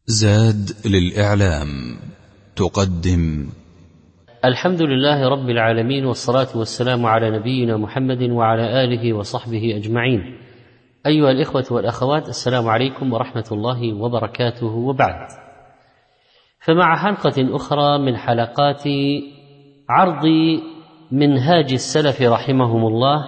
زاد للإعلام تقدم الحمد لله رب العالمين، والصلاة والسلام على نبينا محمد وعلى آله وصحبه أجمعين. أيها الإخوة والأخوات، السلام عليكم ورحمة الله وبركاته. وبعد، فمع حلقة أخرى من حلقات عرض منهاج السلف رحمهم الله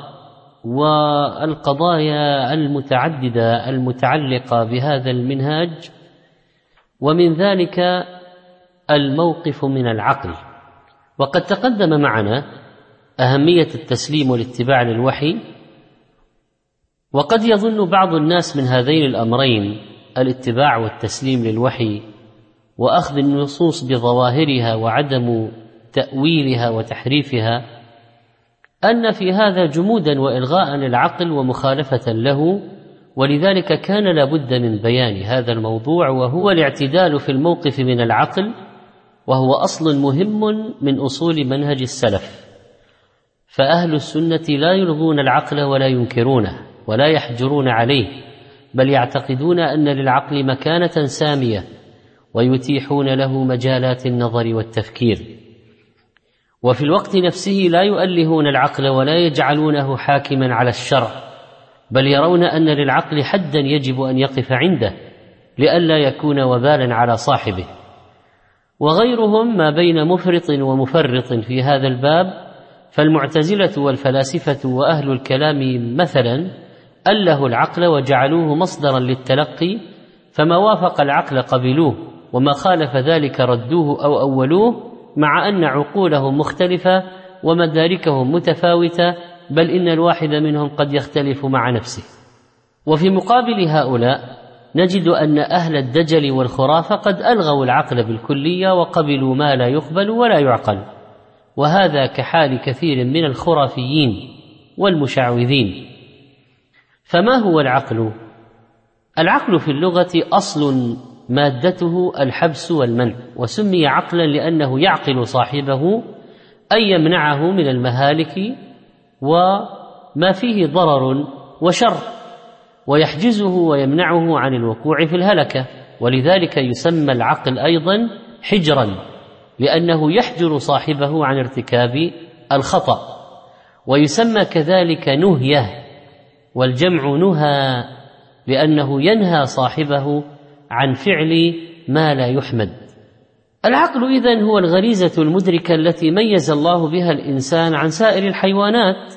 والقضايا المتعددة المتعلقة بهذا المنهاج، ومن ذلك الموقف من العقل. وقد تقدم معنا أهمية التسليم والاتباع للوحي، وقد يظن بعض الناس من هذين الأمرين، الاتباع والتسليم للوحي وأخذ النصوص بظواهرها وعدم تأويلها وتحريفها، أن في هذا جمودا وإلغاء للعقل ومخالفة له، ولذلك كان لابد من بيان هذا الموضوع، وهو الاعتدال في الموقف من العقل، وهو أصل مهم من أصول منهج السلف. فأهل السنة لا يلغون العقل ولا ينكرونه ولا يحجرون عليه، بل يعتقدون أن للعقل مكانة سامية، ويتيحون له مجالات النظر والتفكير. وفي الوقت نفسه لا يؤلهون العقل ولا يجعلونه حاكما على الشرع، بل يرون أن للعقل حدا يجب أن يقف عنده لئلا يكون وبالا على صاحبه. وغيرهم ما بين مفرط ومفرط في هذا الباب، فالمعتزلة والفلاسفة وأهل الكلام مثلا ألهوا العقل وجعلوه مصدرا للتلقي، فما وافق العقل قبلوه، وما خالف ذلك ردوه أو أولوه، مع أن عقولهم مختلفة ومداركهم متفاوتة، بل إن الواحد منهم قد يختلف مع نفسه. وفي مقابل هؤلاء نجد أن أهل الدجل والخرافة قد ألغوا العقل بالكلية، وقبلوا ما لا يقبل ولا يعقل، وهذا كحال كثير من الخرافيين والمشعوذين. فما هو العقل؟ العقل في اللغة أصل مادته الحبس والمنع، وسمي عقلا لأنه يعقل صاحبه، أي يمنعه من المهالك وما فيه ضرر وشر، ويحجزه ويمنعه عن الوقوع في الهلكة. ولذلك يسمى العقل أيضا حجرا، لأنه يحجر صاحبه عن ارتكاب الخطأ. ويسمى كذلك نهية، والجمع نهى، لأنه ينهى صاحبه عن فعل ما لا يحمد. العقل إذن هو الغريزة المدركة التي ميز الله بها الإنسان عن سائر الحيوانات،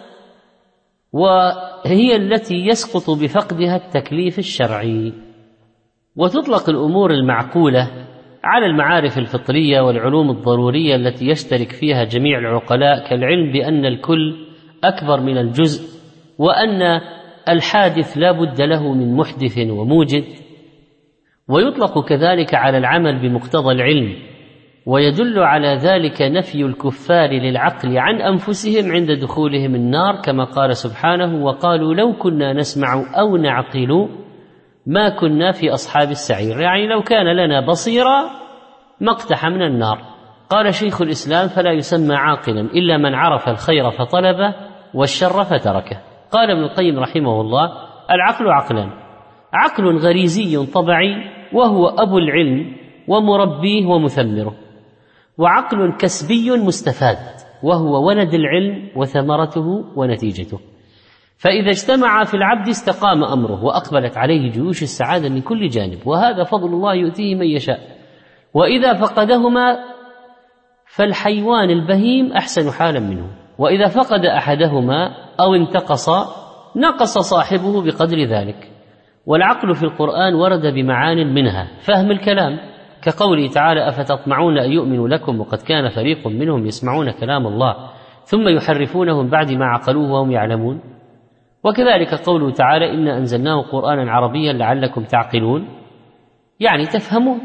وهي التي يسقط بفقدها التكليف الشرعي. وتطلق الأمور المعقولة على المعارف الفطرية والعلوم الضرورية التي يشترك فيها جميع العقلاء، كالعلم بأن الكل أكبر من الجزء، وأن الحادث لا بد له من محدث وموجد. ويطلق كذلك على العمل بمقتضى العلم، ويدل على ذلك نفي الكفار للعقل عن أنفسهم عند دخولهم النار، كما قال سبحانه: وقالوا لو كنا نسمع أو نعقل ما كنا في أصحاب السعير. يعني لو كان لنا بصيرة ما اقتحمنا النار. قال شيخ الإسلام: فلا يسمى عاقلا إلا من عرف الخير فطلبه والشر فتركه. قال ابن القيم رحمه الله: العقل عقلان: عقل غريزي طبعي وهو أبو العلم ومربيه ومثمره، وعقل كسبي مستفاد وهو ولد العلم وثمرته ونتيجته. فإذا اجتمع في العبد استقام أمره، وأقبلت عليه جيوش السعادة من كل جانب، وهذا فضل الله يؤتيه من يشاء. وإذا فقدهما فالحيوان البهيم أحسن حالا منه، وإذا فقد أحدهما أو انتقص نقص صاحبه بقدر ذلك. والعقل في القرآن ورد بمعان منها فهم الكلام، كقوله تعالى: أفتطمعون أن يؤمنوا لكم وقد كان فريق منهم يسمعون كلام الله ثم يحرفونه من بعد ما عقلوه وهم يعلمون. وكذلك قوله تعالى: إنا أنزلناه قرآنا عربيا لعلكم تعقلون، يعني تفهمون.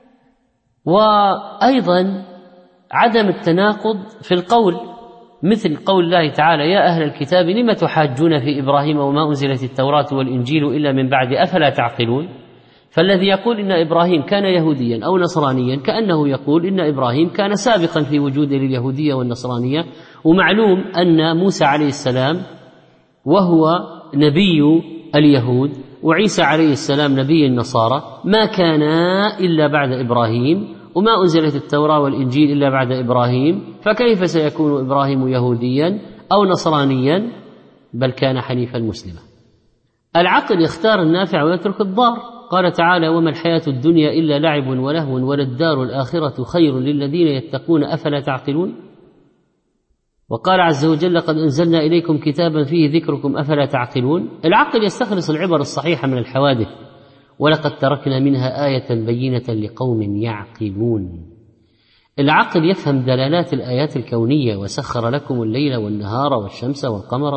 وأيضا عدم التناقض في القول، مثل قول الله تعالى: يا أهل الكتاب لم تحاجون في إبراهيم وما أنزلت التوراة والإنجيل إلا من بعد أفلا تعقلون. فالذي يقول إن إبراهيم كان يهوديا أو نصرانيا كأنه يقول إن إبراهيم كان سابقا في وجود اليهودية والنصرانية. ومعلوم أن موسى عليه السلام وهو نبي اليهود وعيسى عليه السلام نبي النصارى ما كانا إلا بعد إبراهيم، وما أنزلت التوراة والإنجيل إلا بعد إبراهيم، فكيف سيكون إبراهيم يهوديا أو نصرانيا؟ بل كان حنيفا مسلما. العقل يختار النافع ويترك الضار. قال تعالى: وما الحياة الدنيا إلا لعب ولهو وللدار الآخرة خير للذين يتقون أفلا تعقلون. وقال عز وجل: قد أنزلنا إليكم كتابا فيه ذكركم أفلا تعقلون. العقل يستخلص العبر الصحيحة من الحوادث، ولقد تركنا منها آية بينة لقوم يعقلون. العقل يفهم دلالات الآيات الكونية: وسخر لكم الليل والنهار والشمس والقمر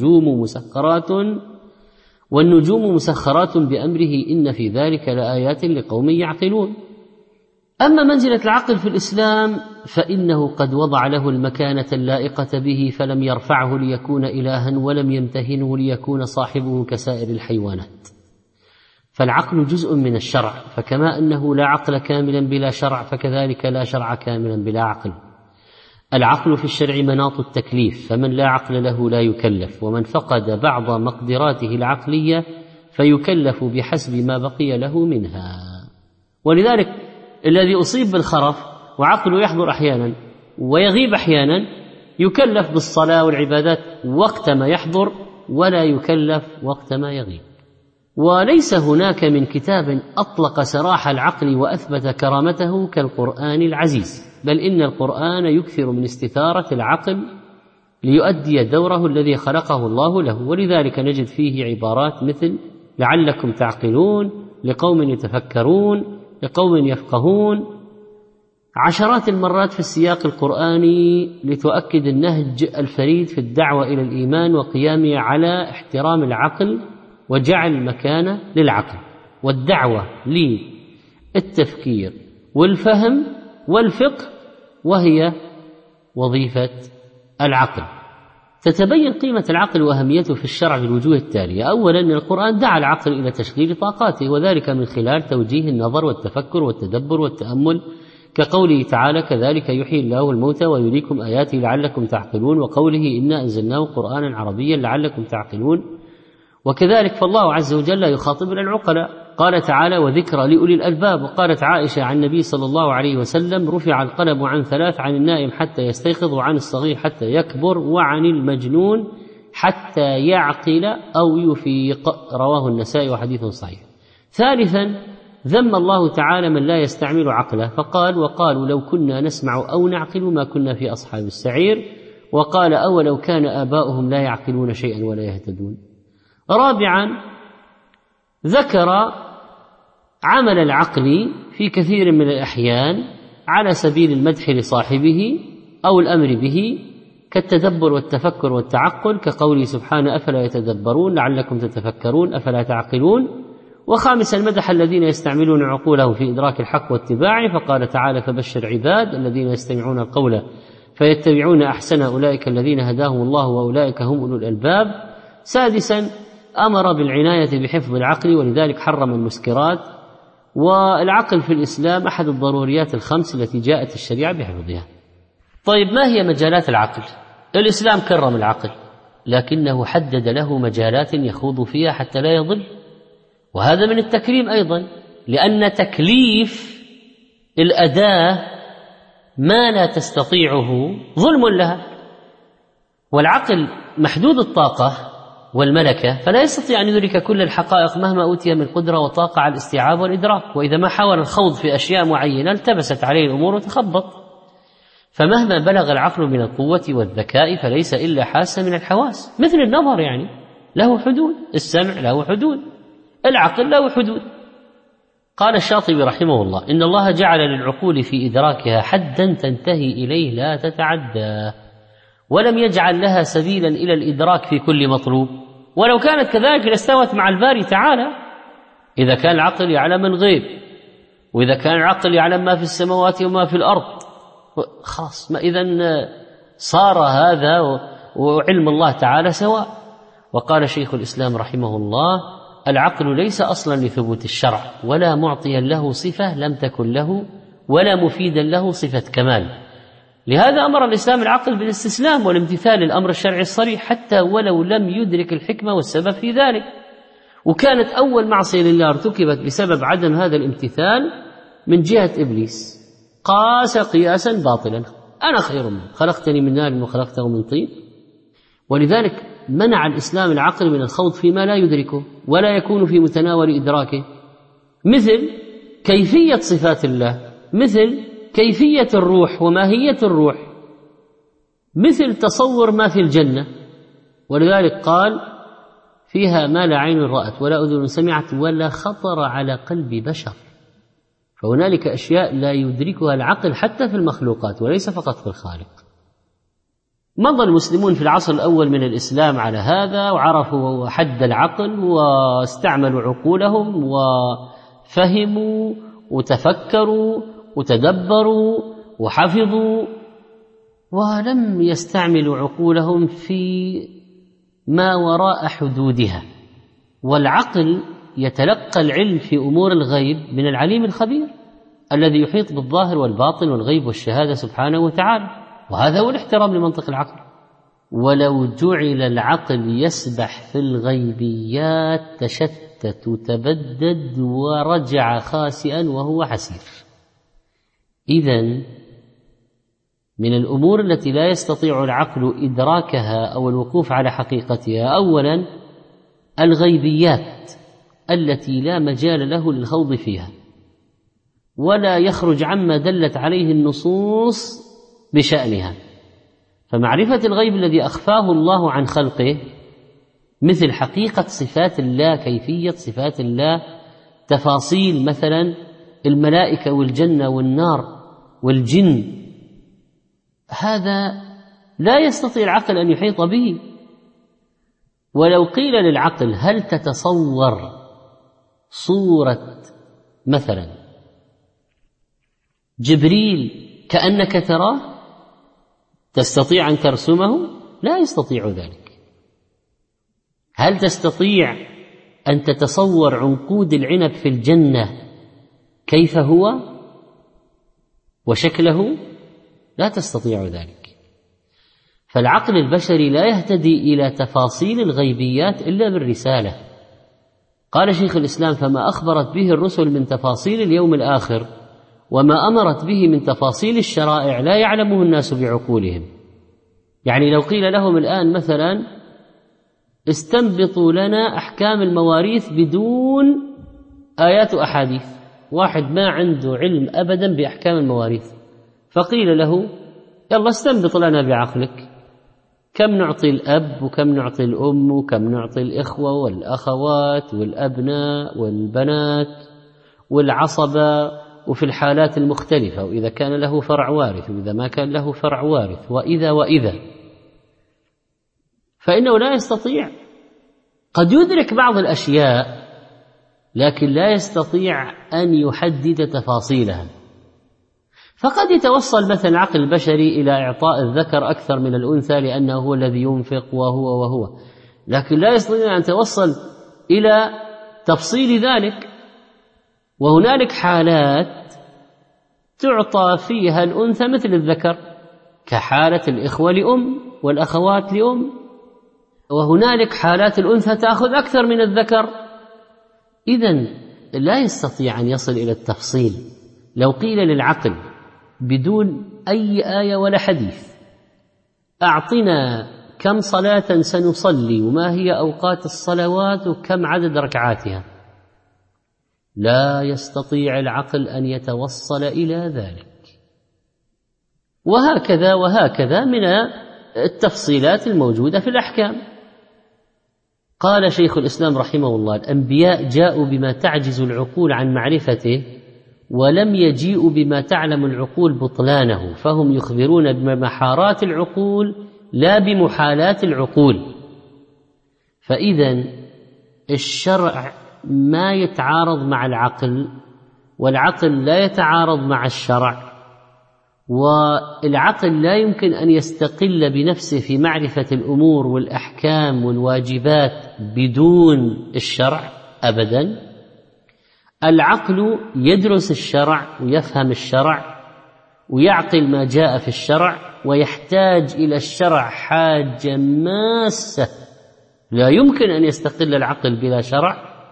والنجوم مسخرات بأمره إن في ذلك لآيات لقوم يعقلون. أما منزلة العقل في الإسلام فإنه قد وضع له المكانة اللائقة به، فلم يرفعه ليكون إلها ولم يمتهنه ليكون صاحبه كسائر الحيوانات. فالعقل جزء من الشرع، فكما أنه لا عقل كاملا بلا شرع فكذلك لا شرع كاملا بلا عقل. العقل في الشرع مناط التكليف، فمن لا عقل له لا يكلف، ومن فقد بعض مقدراته العقلية فيكلف بحسب ما بقي له منها. ولذلك الذي أصيب بالخرف وعقله يحضر أحيانا ويغيب أحيانا يكلف بالصلاة والعبادات وقت ما يحضر ولا يكلف وقت ما يغيب. وليس هناك من كتاب أطلق سراح العقل وأثبت كرامته كالقرآن العزيز، بل إن القرآن يكثر من استثارة العقل ليؤدي دوره الذي خلقه الله له. ولذلك نجد فيه عبارات مثل: لعلكم تعقلون، لقوم يتفكرون، لقوم يفقهون، عشرات المرات في السياق القرآني لتؤكد النهج الفريد في الدعوة إلى الإيمان وقيامه على احترام العقل وجعل مكانه للعقل، والدعوة للتفكير والفهم والفقه، وهي وظيفة العقل. تتبين قيمة العقل وأهميته في الشرع بالوجوه التالية: أولا، أن القرآن دعا العقل إلى تشغيل طاقاته، وذلك من خلال توجيه النظر والتفكر والتدبر والتأمل، كقوله تعالى: كذلك يحيي الله الموتى ويريكم آياته لعلكم تعقلون، وقوله: إنا أنزلناه قرآنا عربيا لعلكم تعقلون. وكذلك فالله عز وجل يخاطبنا العقلاء، قال تعالى: وذكرى لأولي الألباب. وقالت عائشة عن النبي صلى الله عليه وسلم: رفع القلم عن ثلاث: عن النائم حتى يستيقظ، وعن الصغير حتى يكبر، وعن المجنون حتى يعقل أو يفيق. رواه النسائي وحديث صحيح. ثالثا، ذم الله تعالى من لا يستعمل عقله، فقال: وقالوا لو كنا نسمع أو نعقل ما كنا في أصحاب السعير. وقال: أولو كان آباؤهم لا يعقلون شيئا ولا يهتدون. رابعا، ذكر عمل العقل في كثير من الأحيان على سبيل المدح لصاحبه أو الأمر به، كالتدبر والتفكر والتعقل، كقوله سبحانه: أفلا يتدبرون لعلكم تتفكرون أفلا تعقلون. وخامسا، المدح الذين يستعملون عقولهم في إدراك الحق واتباعه، فقال تعالى: فبشر عباد الذين يستمعون القول فيتبعون أحسن أولئك الذين هداهم الله وأولئك هم أولو الألباب. سادسا، أمر بالعناية بحفظ العقل، ولذلك حرم المسكرات. والعقل في الإسلام أحد الضروريات الخمس التي جاءت الشريعة بحفظها. طيب، ما هي مجالات العقل؟ الإسلام كرم العقل، لكنه حدد له مجالات يخوض فيها حتى لا يضل، وهذا من التكريم أيضا، لأن تكليف الأداة ما لا تستطيعه ظلم لها، والعقل محدود الطاقة والملكة، فلا يستطيع أن يدرك كل الحقائق مهما أوتي من قدرة وطاقة على الاستيعاب والإدراك، وإذا ما حاول الخوض في أشياء معينة التبست عليه الأمور وتخبط. فمهما بلغ العقل من القوة والذكاء فليس إلا حاسة من الحواس، مثل النظر يعني له حدود، السمع له حدود، العقل له حدود. قال الشاطبي رحمه الله: إن الله جعل للعقول في إدراكها حدا تنتهي إليه لا تتعدى، ولم يجعل لها سبيلا إلى الإدراك في كل مطلوب، ولو كانت كذلك لاستوت مع الباري تعالى. إذا كان العقل يعلم الغيب، وإذا كان العقل يعلم ما في السماوات وما في الأرض، خلاص، ما إذن صار هذا وعلم الله تعالى سواء. وقال شيخ الإسلام رحمه الله: العقل ليس أصلا لثبوت الشرع، ولا معطيا له صفة لم تكن له، ولا مفيدا له صفة كمال. لهذا أمر الإسلام العقل بالاستسلام والامتثال للأمر الشرعي الصريح، حتى ولو لم يدرك الحكمة والسبب في ذلك. وكانت أول معصية لله ارتكبت بسبب عدم هذا الامتثال من جهة إبليس، قاس قياسا باطلا: أنا خير منه، خلقتني من نار وخلقته من طين. ولذلك منع الإسلام العقل من الخوض فيما لا يدركه ولا يكون في متناول إدراكه، مثل كيفية صفات الله، مثل كيفية الروح وماهية الروح، مثل تصور ما في الجنة. ولذلك قال: فيها ما لا عين رأت ولا أذن سمعت ولا خطر على قلب بشر. فهنالك أشياء لا يدركها العقل حتى في المخلوقات وليس فقط في الخالق. مضى المسلمون في العصر الأول من الإسلام على هذا، وعرفوا حد العقل واستعملوا عقولهم وفهموا وتفكروا وتدبروا وحفظوا، ولم يستعملوا عقولهم في ما وراء حدودها. والعقل يتلقى العلم في أمور الغيب من العليم الخبير الذي يحيط بالظاهر والباطن والغيب والشهادة سبحانه وتعالى، وهذا هو الاحترام لمنطق العقل. ولو جعل العقل يسبح في الغيبيات تشتت وتبدد ورجع خاسئا وهو حسير. إذن من الأمور التي لا يستطيع العقل إدراكها أو الوقوف على حقيقتها: أولا الغيبيات التي لا مجال له للخوض فيها ولا يخرج عما دلت عليه النصوص بشأنها. فمعرفة الغيب الذي أخفاه الله عن خلقه، مثل حقيقة صفات الله، كيفية صفات الله، تفاصيل مثلا الملائكة والجنة والنار والجن، هذا لا يستطيع العقل أن يحيط به. ولو قيل للعقل: هل تتصور صورة مثلا جبريل كأنك تراه؟ تستطيع أن ترسمه؟ لا يستطيع ذلك. هل تستطيع أن تتصور عنقود العنب في الجنة كيف هو وشكله؟ لا تستطيع ذلك. فالعقل البشري لا يهتدي إلى تفاصيل الغيبيات إلا بالرسالة. قال شيخ الإسلام: فما أخبرت به الرسل من تفاصيل اليوم الآخر وما أمرت به من تفاصيل الشرائع لا يعلمه الناس بعقولهم. يعني لو قيل لهم الآن مثلا: استنبطوا لنا أحكام المواريث بدون آيات وأحاديث، واحد ما عنده علم أبدا بأحكام المواريث، فقيل له: يلا استنبط لنا بعقلك، كم نعطي الأب وكم نعطي الأم وكم نعطي الإخوة والأخوات والأبناء والبنات والعصبة، وفي الحالات المختلفة، وإذا كان له فرع وارث وإذا ما كان له فرع وارث، وإذا فإنه لا يستطيع. قد يدرك بعض الأشياء لكن لا يستطيع أن يحدد تفاصيلها. فقد يتوصل مثلا العقل البشري إلى إعطاء الذكر أكثر من الأنثى لأنه هو الذي ينفق وهو، لكن لا يستطيع أن يتوصل إلى تفصيل ذلك. وهنالك حالات تعطى فيها الأنثى مثل الذكر، كحالة الإخوة لأم والأخوات لأم، وهنالك حالات الأنثى تأخذ أكثر من الذكر. إذن لا يستطيع أن يصل إلى التفصيل. لو قيل للعقل بدون أي آية ولا حديث: أعطنا كم صلاة سنصلي وما هي أوقات الصلوات وكم عدد ركعاتها، لا يستطيع العقل أن يتوصل إلى ذلك. وهكذا من التفصيلات الموجودة في الأحكام. قال شيخ الإسلام رحمه الله: الأنبياء جاءوا بما تعجز العقول عن معرفته ولم يجيئوا بما تعلم العقول بطلانه، فهم يخبرون بمحارات العقول لا بمحالات العقول. فإذا الشرع ما يتعارض مع العقل، والعقل لا يتعارض مع الشرع، والعقل لا يمكن أن يستقل بنفسه في معرفة الأمور والأحكام والواجبات بدون الشرع أبدا. العقل يدرس الشرع ويفهم الشرع ويعقل ما جاء في الشرع، ويحتاج إلى الشرع حاجة ماسة، لا يمكن أن يستقل العقل بلا شرع،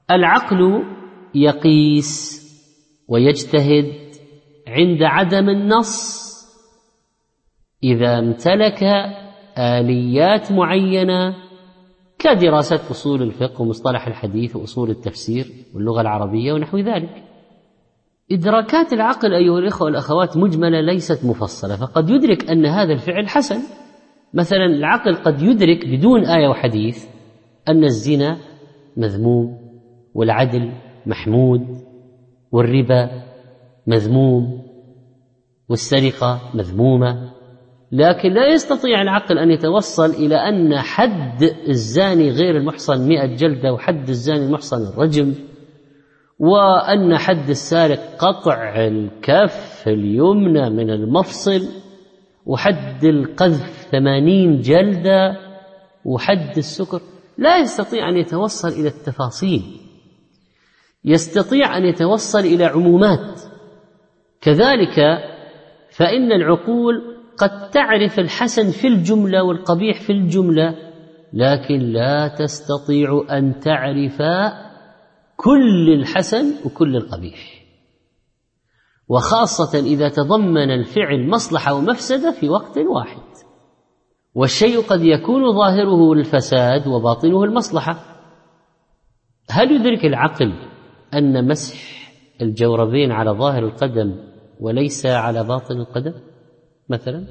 العقل يقيس ويجتهد عند عدم النص إذا امتلك آليات معينة كدراسة أصول الفقه ومصطلح الحديث وأصول التفسير واللغة العربية ونحو ذلك. إدراكات العقل أيها الإخوة والأخوات مجملة ليست مفصلة، فقد يدرك أن هذا الفعل حسن. مثلا العقل قد يدرك بدون آية وحديث أن الزنا مذموم والعدل محمود والربا مذموم والسرقة مذمومة، لكن لا يستطيع العقل أن يتوصل إلى أن حد الزاني غير المحصن 100 جلدة وحد الزاني المحصن الرجم، وأن حد السارق قطع الكف اليمنى من المفصل، وحد القذف 80 جلدة، وحد السكر. لا يستطيع أن يتوصل إلى التفاصيل، يستطيع أن يتوصل إلى عمومات. كذلك فإن العقول قد تعرف الحسن في الجملة والقبيح في الجملة، لكن لا تستطيع أن تعرف كل الحسن وكل القبيح، وخاصة إذا تضمن الفعل مصلحة ومفسدة في وقت واحد، والشيء قد يكون ظاهره الفساد وباطنه المصلحة. هل يدرك العقل أن مسح الجوربين على ظاهر القدم وليس على باطن القدم مثلا؟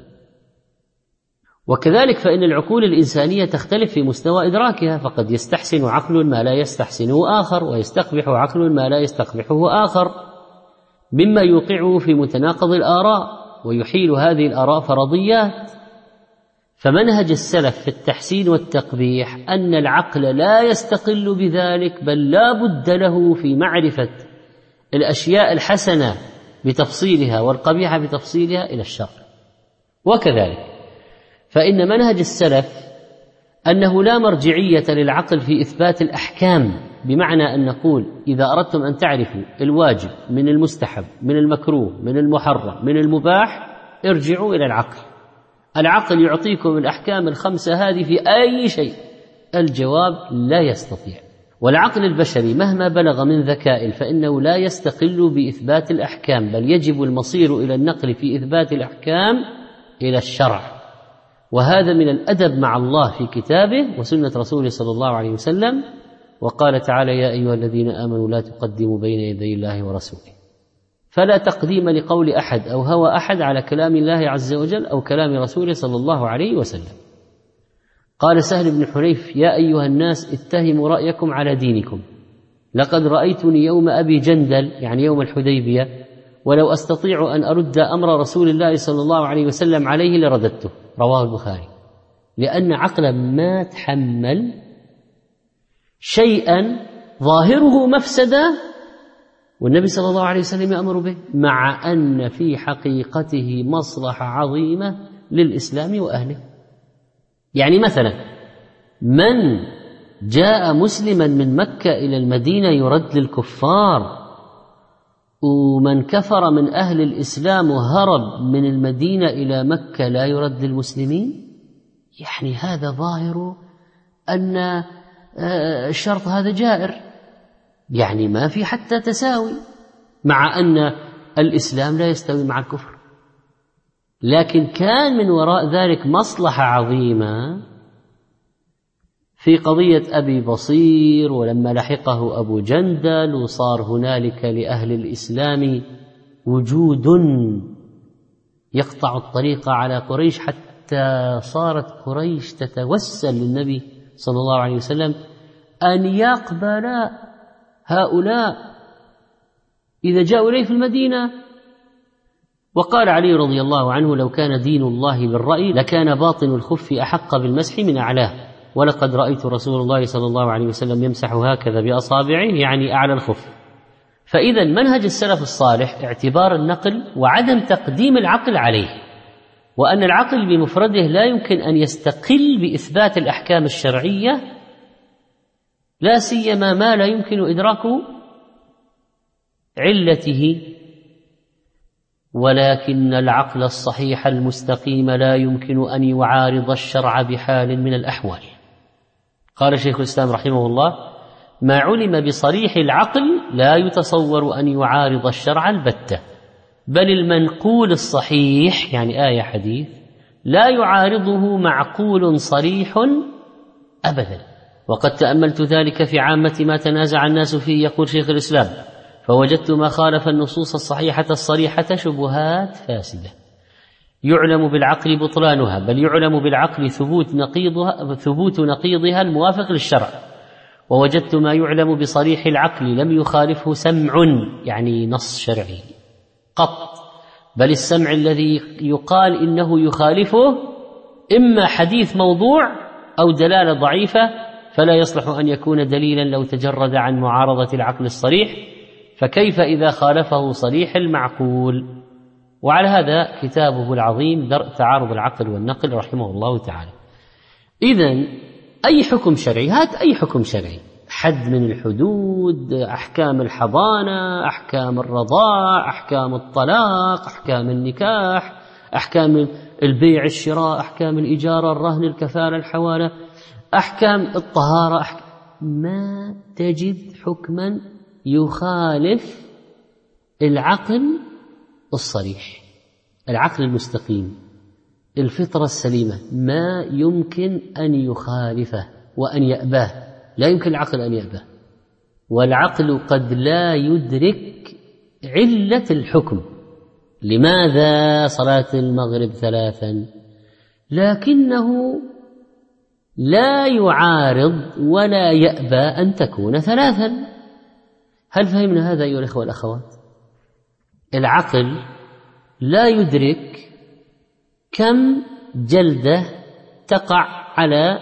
وكذلك فإن العقول الإنسانية تختلف في مستوى إدراكها، فقد يستحسن عقل ما لا يستحسنه آخر، ويستقبح عقل ما لا يستقبحه آخر، مما يوقعه في متناقض الآراء ويحيل هذه الآراء فرضيات. فمنهج السلف في التحسين والتقبيح أن العقل لا يستقل بذلك، بل لا بد له في معرفة الأشياء الحسنة بتفصيلها والقبيحة بتفصيلها إلى الشر. وكذلك فإن منهج السلف أنه لا مرجعية للعقل في إثبات الأحكام، بمعنى أن نقول إذا أردتم أن تعرفوا الواجب من المستحب من المكروه من المحرم من المباح ارجعوا إلى العقل. العقل يعطيكم الأحكام الخمسة هذه في أي شيء. الجواب لا يستطيع. والعقل البشري مهما بلغ من ذكاء فإنه لا يستقل بإثبات الأحكام، بل يجب المصير إلى النقل في إثبات الأحكام إلى الشرع. وهذا من الأدب مع الله في كتابه وسنة رسوله صلى الله عليه وسلم. وقال تعالى: يا أيها الذين آمنوا لا تقدموا بين يدي الله ورسوله. فلا تقديم لقول أحد أو هوى أحد على كلام الله عز وجل أو كلام رسوله صلى الله عليه وسلم. قال سهل بن حنيف: يا أيها الناس اتهموا رأيكم على دينكم، لقد رأيتني يوم أبي جندل يعني يوم الحديبية، ولو أستطيع أن أرد أمر رسول الله صلى الله عليه وسلم عليه لرددته. رواه البخاري. لأن عقلا ما تحمل شيئا ظاهره مفسدة والنبي صلى الله عليه وسلم يأمر به، مع أن في حقيقته مصلحة عظيمة للإسلام وأهله. يعني مثلا من جاء مسلما من مكة إلى المدينة يرد للكفار، ومن كفر من أهل الإسلام وهرب من المدينة إلى مكة لا يرد للمسلمين. يعني هذا ظاهر أن الشرط هذا جائر، يعني ما في حتى تساوي، مع أن الإسلام لا يستوي مع الكفر. لكن كان من وراء ذلك مصلحة عظيمة في قضية أبي بصير، ولما لحقه أبو جندل وصار هنالك لأهل الإسلام وجود يقطع الطريق على قريش، حتى صارت قريش تتوسل للنبي صلى الله عليه وسلم أن يقبل هؤلاء إذا جاءوا إليه في المدينة. وقال علي رضي الله عنه: لو كان دين الله بالرأي لكان باطن الخف أحق بالمسح من أعلاه، ولقد رأيت رسول الله صلى الله عليه وسلم يمسح هكذا بأصابعه، يعني أعلى الخف. فإذا منهج السلف الصالح اعتبار النقل وعدم تقديم العقل عليه، وأن العقل بمفرده لا يمكن أن يستقل بإثبات الأحكام الشرعية، لا سيما ما لا يمكن إدراك علته. ولكن العقل الصحيح المستقيم لا يمكن أن يعارض الشرع بحال من الأحوال. قال شيخ الإسلام رحمه الله: ما علم بصريح العقل لا يتصور أن يعارض الشرع البتة، بل المنقول الصحيح يعني آية حديث لا يعارضه معقول صريح أبدا. وقد تأملت ذلك في عامة ما تنازع الناس فيه. يقول شيخ الإسلام: فوجدت ما خالف النصوص الصحيحة الصريحة شبهات فاسدة يعلم بالعقل بطلانها، بل يعلم بالعقل ثبوت نقيضها الموافق للشرع. ووجدت ما يعلم بصريح العقل لم يخالفه سمع يعني نص شرعي قط، بل السمع الذي يقال إنه يخالفه إما حديث موضوع أو دلالة ضعيفة، فلا يصلح أن يكون دليلا لو تجرد عن معارضة العقل الصريح، فكيف إذا خالفه صريح المعقول؟ وعلى هذا كتابه العظيم درء تعارض العقل والنقل رحمه الله تعالى. إذن أي حكم شرعي، هات أي حكم شرعي، حد من الحدود، أحكام الحضانة، أحكام الرضاع، أحكام الطلاق، أحكام النكاح، أحكام البيع الشراء، أحكام الإجارة الرهن الكفالة الحوالة، أحكام الطهارة، ما تجد حكما يخالف العقل الصريح، العقل المستقيم، الفطرة السليمة، ما يمكن أن يخالفه وأن يأباه، لا يمكن العقل أن يأباه. والعقل قد لا يدرك علة الحكم، لماذا صلاة المغرب 3، لكنه لا يعارض ولا يأبى أن تكون 3. هل فهمنا هذا أيها الأخوة والأخوات؟ العقل لا يدرك كم جلدة تقع على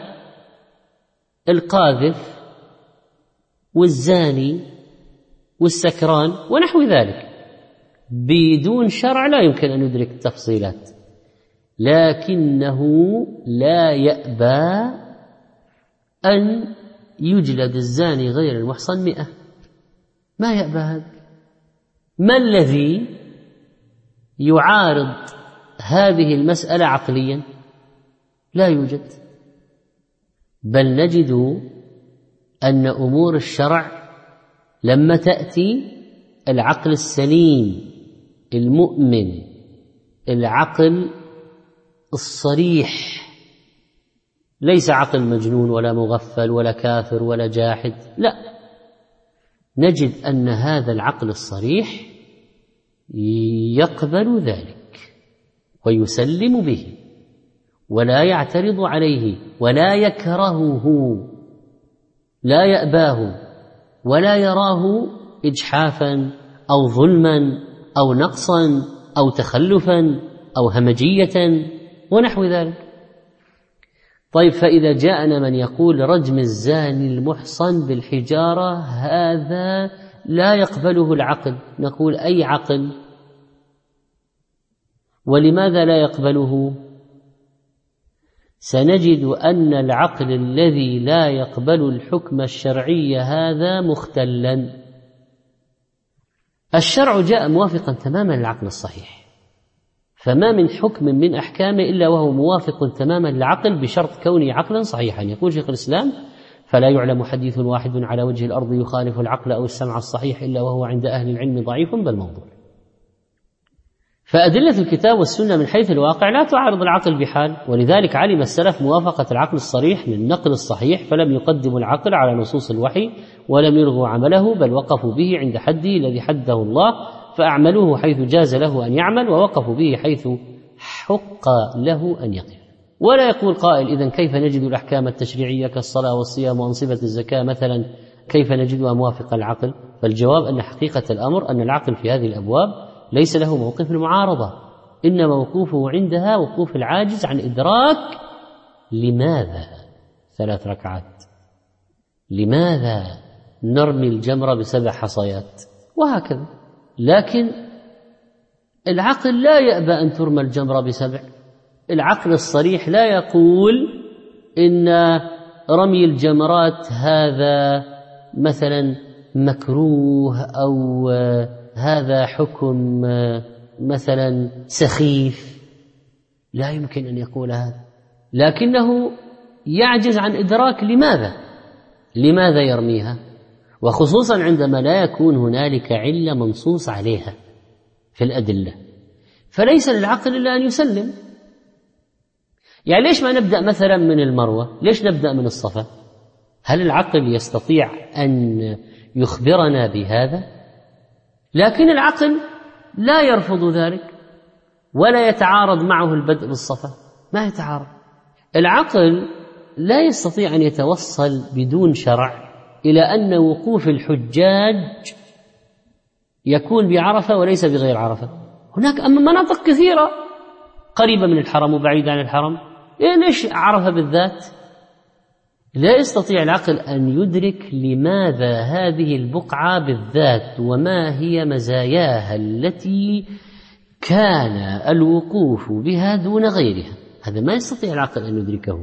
القاذف والزاني والسكران ونحو ذلك، بدون شرع لا يمكن أن يدرك التفصيلات، لكنه لا يأبى أن يجلد الزاني غير المحصن 100، ما يأبى هذا. ما الذي يعارض هذه المسألة عقليا؟ لا يوجد، بل نجد أن أمور الشرع لما تأتي العقل السليم المؤمن، العقل الصريح، ليس عقل مجنون ولا مغفل ولا كافر ولا جاحد، لا، نجد أن هذا العقل الصريح يقبل ذلك ويسلم به ولا يعترض عليه ولا يكرهه، لا يأباه ولا يراه إجحافا أو ظلما أو نقصا أو تخلفا أو همجية ونحو ذلك. طيب، فإذا جاءنا من يقول رجم الزاني المحصن بالحجارة هذا لا يقبله العقل، نقول أي عقل؟ ولماذا لا يقبله؟ سنجد أن العقل الذي لا يقبل الحكم الشرعي هذا مختلا. الشرع جاء موافقا تماما للعقل الصحيح، فما من حكم من أحكامه إلا وهو موافق تماما للعقل بشرط كونه عقلا صحيحا. يقول شيخ الإسلام: فلا يعلم حديث واحد على وجه الأرض يخالف العقل أو السمع الصحيح إلا وهو عند أهل العلم ضعيف بل موضوع. فأدلة الكتاب والسنة من حيث الواقع لا تعارض العقل بحال، ولذلك علم السلف موافقة العقل الصريح من النقل الصحيح، فلم يقدموا العقل على نصوص الوحي ولم يلغوا عمله، بل وقفوا به عند حده الذي حده الله، فأعملوه حيث جاز له أن يعمل ووقفوا به حيث حق له أن يقف. ولا يقول قائل: إذن كيف نجد الأحكام التشريعية كالصلاة والصيام وأنصبة الزكاة مثلا كيف نجدها موافقة العقل؟ فالجواب أن حقيقة الأمر أن العقل في هذه الأبواب ليس له موقف المعارضة، إنما وقوفه عندها وقوف العاجز عن إدراك لماذا 3 ركعات، لماذا نرمي الجمرة ب7 حصيات، وهكذا. لكن العقل لا يأبى أن ترمى الجمرة ب7. العقل الصريح لا يقول إن رمي الجمرات هذا مثلا مكروه أو هذا حكم مثلا سخيف، لا يمكن أن يقول هذا، لكنه يعجز عن إدراك لماذا يرميها، وخصوصا عندما لا يكون هنالك علة منصوص عليها في الأدلة، فليس للعقل إلا أن يسلم. يعني ليش ما نبدأ مثلا من المروة؟ ليش نبدأ من الصفا؟ هل العقل يستطيع أن يخبرنا بهذا؟ لكن العقل لا يرفض ذلك ولا يتعارض معه البدء بالصفا، ما يتعارض. العقل لا يستطيع أن يتوصل بدون شرع إلى أن وقوف الحجاج يكون بعرفة وليس بغير عرفة. هناك مناطق كثيرة قريبة من الحرم وبعيدة عن الحرم، ليش عرفة بالذات؟ لا يستطيع العقل أن يدرك لماذا هذه البقعة بالذات وما هي مزاياها التي كان الوقوف بها دون غيرها. هذا ما يستطيع العقل أن يدركه.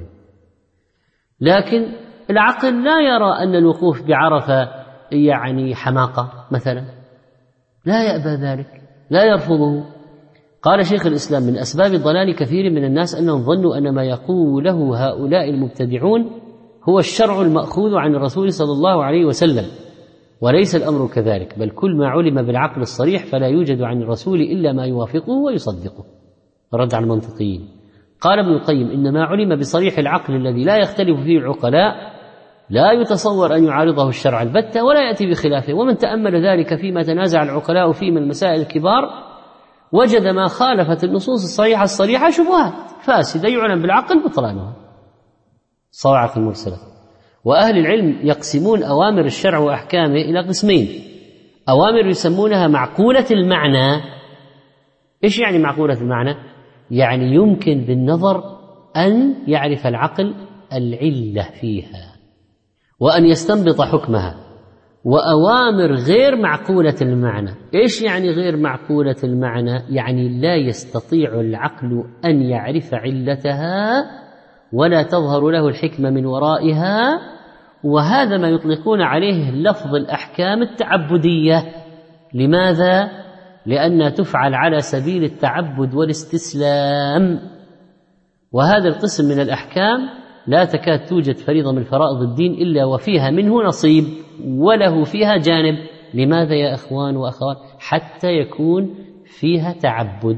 لكن العقل لا يرى أن الوقوف بعرفة يعني حماقة مثلا، لا يأبى ذلك، لا يرفضه. قال شيخ الإسلام: من أسباب ضلال كثير من الناس أنهم ظنوا أن ما يقوله هؤلاء المبتدعون هو الشرع المأخوذ عن الرسول صلى الله عليه وسلم، وليس الأمر كذلك، بل كل ما علم بالعقل الصريح فلا يوجد عن الرسول إلا ما يوافقه ويصدقه. رد على المنطقيين. قال ابن القيم: إن ما علم بصريح العقل الذي لا يختلف فيه العقلاء لا يتصور أن يعارضه الشرع البتة ولا يأتي بخلافه، ومن تأمل ذلك فيما تنازع العقلاء فيه من المسائل الكبار وجد ما خالفت النصوص الصحيحة الصريحة شبهات فاسدة يعلم بالعقل بطلانها، صواعق المرسلة. وأهل العلم يقسمون أوامر الشرع وأحكامه إلى قسمين: أوامر يسمونها معقولة المعنى. إيش يعني معقولة المعنى؟ يعني يمكن بالنظر أن يعرف العقل العلة فيها وأن يستنبط حكمها. وأوامر غير معقولة المعنى. إيش يعني غير معقولة المعنى؟ يعني لا يستطيع العقل أن يعرف علتها ولا تظهر له الحكمة من ورائها، وهذا ما يطلقون عليه لفظ الأحكام التعبدية. لماذا؟ لأنها تفعل على سبيل التعبد والاستسلام، وهذا القسم من الأحكام لا تكاد توجد فريضة من فرائض الدين إلا وفيها منه نصيب وله فيها جانب. لماذا يا أخوان وأخوات؟ حتى يكون فيها تعبد،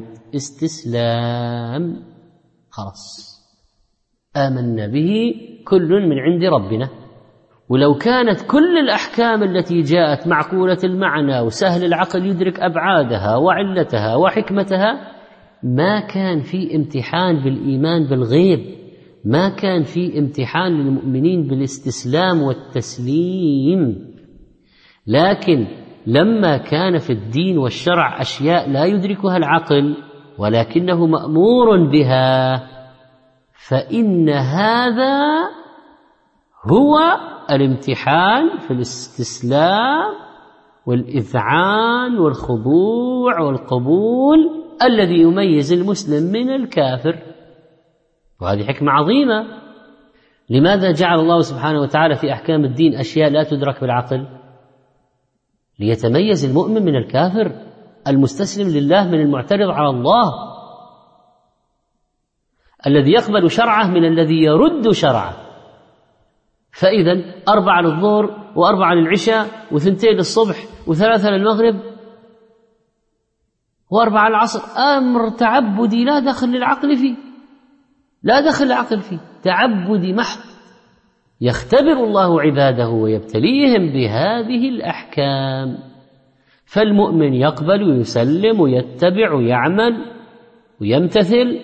استسلام، خلاص آمنا به كل من عند ربنا. ولو كانت كل الأحكام التي جاءت معقولة المعنى وسهل العقل يدرك أبعادها وعلتها وحكمتها ما كان في امتحان بالإيمان بالغيب، ما كان في امتحان للمؤمنين بالاستسلام والتسليم. لكن لما كان في الدين والشرع أشياء لا يدركها العقل ولكنه مأمور بها، فإن هذا هو الامتحان في الاستسلام والإذعان والخضوع والقبول الذي يميز المسلم من الكافر. وهذه حكمة عظيمة. لماذا جعل الله سبحانه وتعالى في أحكام الدين أشياء لا تدرك بالعقل؟ ليتميز المؤمن من الكافر، المستسلم لله من المعترض على الله، الذي يقبل شرعه من الذي يرد شرعه. فإذا 4 للظهر و4 للعشاء و2 للصبح و3 للمغرب و4 للعصر أمر تعبدي لا دخل للعقل فيه، لا دخل العقل فيه، تعبدي محض. يختبر الله عباده ويبتليهم بهذه الأحكام، فالمؤمن يقبل ويسلم ويتبع ويعمل ويمتثل،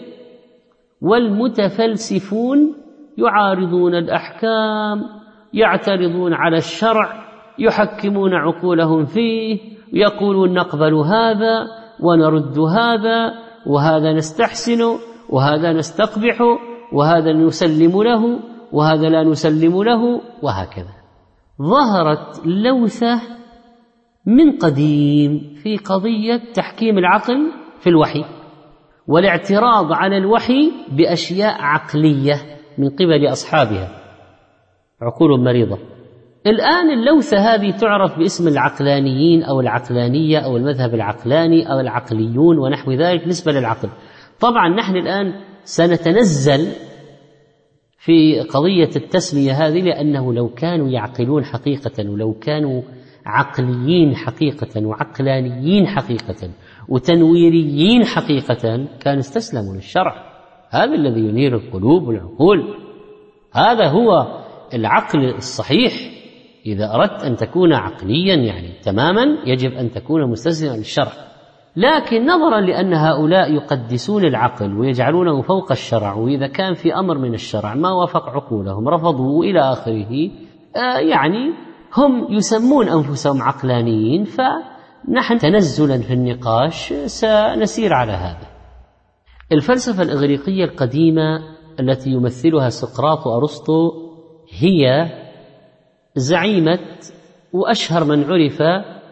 والمتفلسفون يعارضون الأحكام، يعترضون على الشرع، يحكمون عقولهم فيه ويقولون نقبل هذا ونرد هذا، وهذا نستحسن وهذا نستقبح وهذا نسلم له وهذا لا نسلم له، وهكذا. ظهرت لوثة من قديم في قضية تحكيم العقل في الوحي والاعتراض على الوحي بأشياء عقلية من قبل أصحابها، عقول مريضة. الآن اللوثة هذه تعرف باسم العقلانيين أو العقلانية أو المذهب العقلاني أو العقليون ونحو ذلك نسبة للعقل. طبعا نحن الآن سنتنزل في قضية التسمية هذه، لأنه لو كانوا يعقلون حقيقة، ولو كانوا عقليين حقيقة وعقلانيين حقيقة وتنويريين حقيقة كانوا استسلموا للشرع. هذا الذي ينير القلوب والعقول، هذا هو العقل الصحيح. إذا أردت أن تكون عقليا يعني تماما يجب أن تكون مستسلما للشرع. لكن نظرا لأن هؤلاء يقدسون العقل ويجعلونه فوق الشرع، وإذا كان في أمر من الشرع ما وافق عقولهم رفضوا إلى آخره، يعني هم يسمون أنفسهم عقلانيين، فنحن تنزلا في النقاش سنسير على هذا. الفلسفة الإغريقية القديمة التي يمثلها سقراط وأرسطو هي زعيمة وأشهر من عرف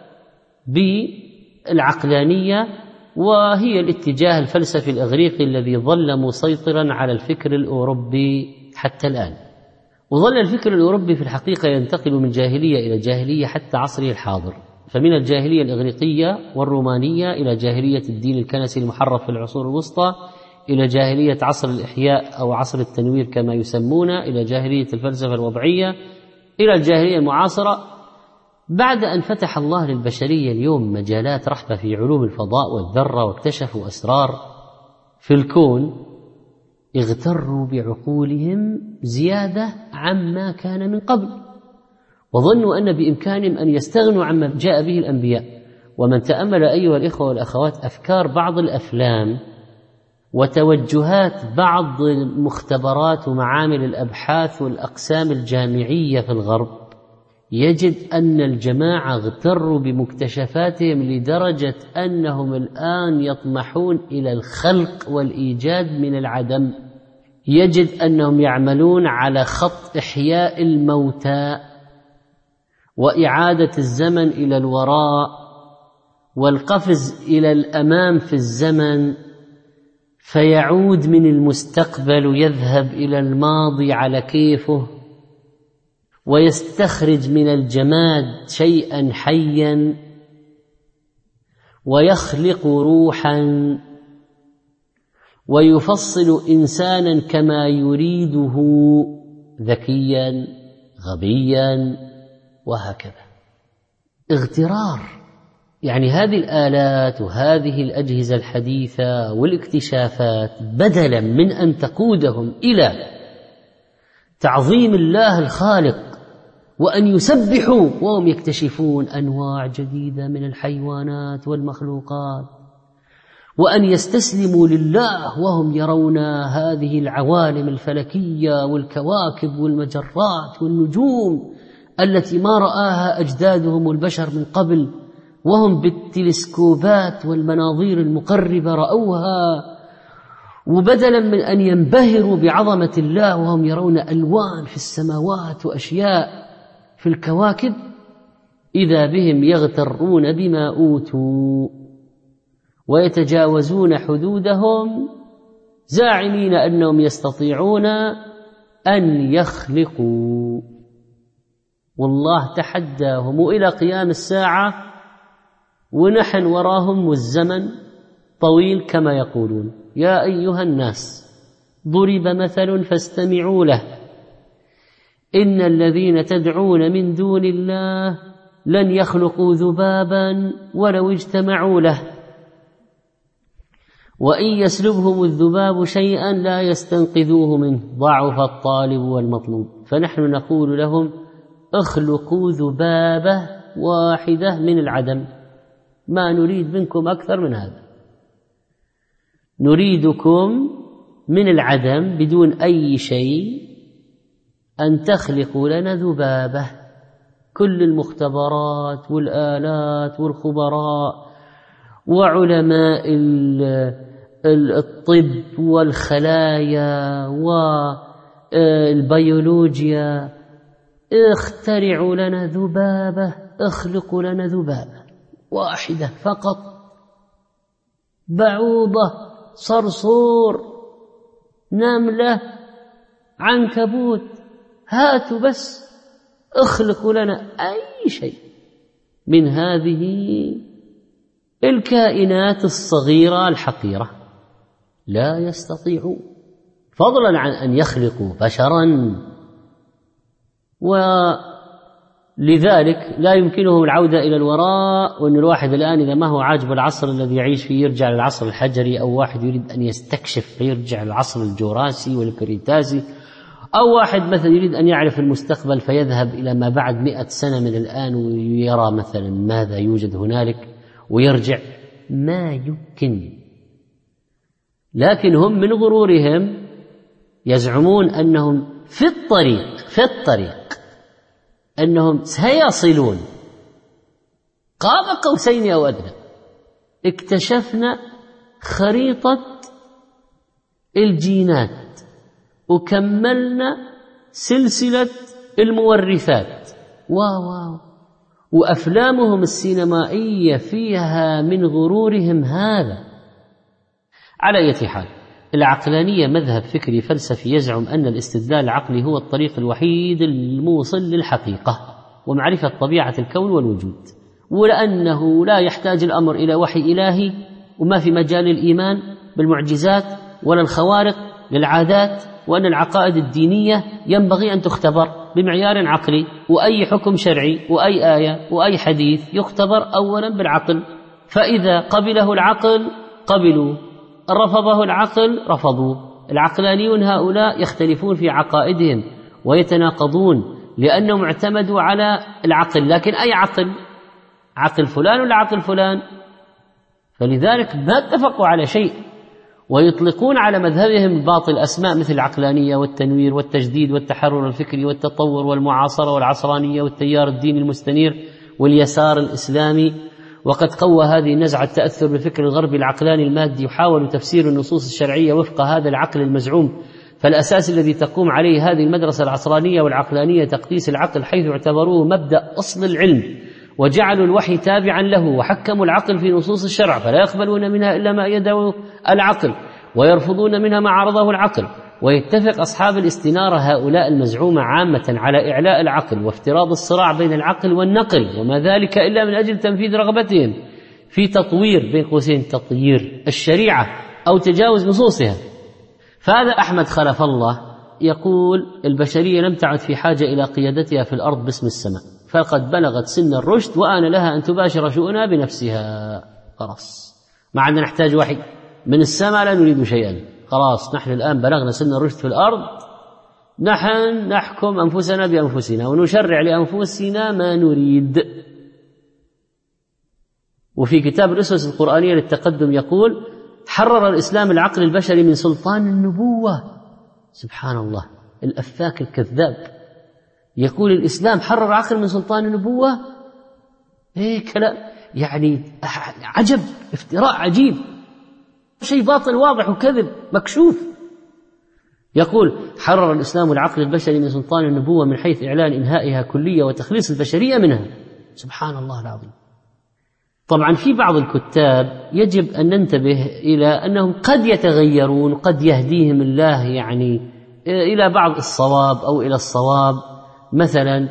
بالعقلانية، وهي الاتجاه الفلسفي الإغريقي الذي ظل مسيطرا على الفكر الأوروبي حتى الآن. وظل الفكر الأوروبي في الحقيقة ينتقل من جاهلية إلى جاهلية حتى عصره الحاضر، فمن الجاهلية الإغريقية والرومانية إلى جاهلية الدين الكنسي المحرف في العصور الوسطى، إلى جاهلية عصر الإحياء أو عصر التنوير كما يسمونه، إلى جاهلية الفلسفة الوضعية، إلى الجاهلية المعاصرة. بعد أن فتح الله للبشرية اليوم مجالات رحبة في علوم الفضاء والذرة واكتشفوا أسرار في الكون، اغتروا بعقولهم زيادة عما كان من قبل، وظنوا أن بإمكانهم أن يستغنوا عما جاء به الأنبياء. ومن تأمل أيها الإخوة والأخوات أفكار بعض الأفلام وتوجهات بعض المختبرات ومعامل الأبحاث والأقسام الجامعية في الغرب، يجد أن الجماعة اغتروا بمكتشفاتهم لدرجة أنهم الآن يطمحون إلى الخلق والإيجاد من العدم. يجد أنهم يعملون على خط إحياء الموتى وإعادة الزمن إلى الوراء والقفز إلى الأمام في الزمن، فيعود من المستقبل ويذهب إلى الماضي على كيفه، ويستخرج من الجماد شيئا حيا ويخلق روحا ويفصل إنسانا كما يريده، ذكيا غبيا وهكذا. اغترار. يعني هذه الآلات وهذه الأجهزة الحديثة والاكتشافات بدلا من أن تقودهم إلى تعظيم الله الخالق وأن يسبحوا وهم يكتشفون أنواع جديدة من الحيوانات والمخلوقات، وأن يستسلموا لله وهم يرون هذه العوالم الفلكية والكواكب والمجرات والنجوم التي ما رآها أجدادهم البشر من قبل، وهم بالتلسكوبات والمناظير المقربة رأوها. وبدلا من أن ينبهروا بعظمة الله وهم يرون ألوان في السماوات وأشياء في الكواكب، إذا بهم يغترون بما أوتوا ويتجاوزون حدودهم زاعمين أنهم يستطيعون أن يخلقوا. والله تحداهم إلى قيام الساعة ونحن وراهم والزمن طويل كما يقولون. يا أيها الناس ضرب مثل فاستمعوا له، إن الذين تدعون من دون الله لن يخلقوا ذبابا ولو اجتمعوا له، وإن يسلبهم الذباب شيئا لا يستنقذوه منه، ضعف الطالب والمطلوب. فنحن نقول لهم اخلقوا ذبابة واحدة من العدم، ما نريد منكم أكثر من هذا، نريدكم من العدم بدون أي شيء أن تخلقوا لنا ذبابة. كل المختبرات والآلات والخبراء وعلماء الطب والخلايا والبيولوجيا اخترعوا لنا ذبابة، اخلقوا لنا ذبابة واحدة فقط، بعوضة، صرصور، نملة، عنكبوت، هاتوا بس اخلقوا لنا أي شيء من هذه الكائنات الصغيرة الحقيرة. لا يستطيعون. فضلا عن أن يخلقوا بشرا، ولذلك لا يمكنهم العودة إلى الوراء، وأن الواحد الآن إذا ما هو عاجب العصر الذي يعيش فيه يرجع للعصر الحجري، أو واحد يريد أن يستكشف فيرجع للعصر الجوراسي والكريتاسي، أو واحد مثلا يريد أن يعرف المستقبل فيذهب إلى ما بعد 100 سنة من الآن ويرى مثلا ماذا يوجد هنالك ويرجع. ما يمكن. لكن هم من غرورهم يزعمون أنهم في الطريق أنهم سيصلون قاب قوسين أو أدنى. اكتشفنا خريطة الجينات وكملنا سلسلة المورثات وأفلامهم السينمائية فيها من غرورهم هذا. على أي حال، العقلانية مذهب فكري فلسفي يزعم أن الاستدلال العقلي هو الطريق الوحيد الموصل للحقيقة ومعرفة طبيعة الكون والوجود، ولأنه لا يحتاج الأمر إلى وحي إلهي، وما في مجال الإيمان بالمعجزات ولا الخوارق للعادات، وأن العقائد الدينية ينبغي أن تختبر بمعيار عقلي، وأي حكم شرعي وأي آية وأي حديث يختبر أولا بالعقل، فإذا قبله العقل قبلوا، رفضه العقل رفضوه. العقلانيون هؤلاء يختلفون في عقائدهم ويتناقضون لأنهم اعتمدوا على العقل، لكن أي عقل؟ عقل فلان ولا عقل فلان؟ فلذلك ما اتفقوا على شيء، ويطلقون على مذهبهم الباطل أسماء مثل العقلانية والتنوير والتجديد والتحرر الفكري والتطور والمعاصرة والعصرانية والتيار الديني المستنير واليسار الإسلامي. وقد قوى هذه النزعة التأثر بالفكر الغربي العقلاني المادي، يحاول تفسير النصوص الشرعية وفق هذا العقل المزعوم. فالأساس الذي تقوم عليه هذه المدرسة العصرانية والعقلانية تقديس العقل، حيث اعتبروه مبدأ أصل العلم وجعلوا الوحي تابعا له، وحكموا العقل في نصوص الشرع، فلا يقبلون منها إلا ما يدعو العقل ويرفضون منها ما عرضه العقل. ويتفق أصحاب الاستنارة هؤلاء المزعومة عامة على إعلاء العقل وافتراض الصراع بين العقل والنقل، وما ذلك إلا من أجل تنفيذ رغبتهم في تطوير بين قوسين تطيير الشريعة أو تجاوز نصوصها. فهذا أحمد خلف الله يقول البشرية لم تعد في حاجة إلى قيادتها في الأرض باسم السماء، فقد بلغت سن الرشد وآن لها أن تباشر شؤونها بنفسها. خلاص ما عندنا نحتاج وحي من السماء، لا نريد شيئا، خلاص نحن الآن بلغنا سن الرشد في الأرض، نحن نحكم أنفسنا بأنفسنا ونشرع لأنفسنا ما نريد. وفي كتاب الأسس القرآنية للتقدم يقول حرر الإسلام العقل البشري من سلطان النبوة. سبحان الله، الأفاك الكذاب يقول الإسلام حرر عقل من سلطان النبوة. كلام يعني عجب، افتراء عجيب، شيء باطل واضح وكذب مكشوف. يقول حرر الإسلام العقل البشري من سلطان النبوة من حيث إعلان إنهائها كلية وتخليص البشرية منها. سبحان الله العظيم. طبعا في بعض الكتاب يجب أن ننتبه إلى أنهم قد يتغيرون، قد يهديهم الله يعني إلى بعض الصواب أو إلى الصواب مثلا،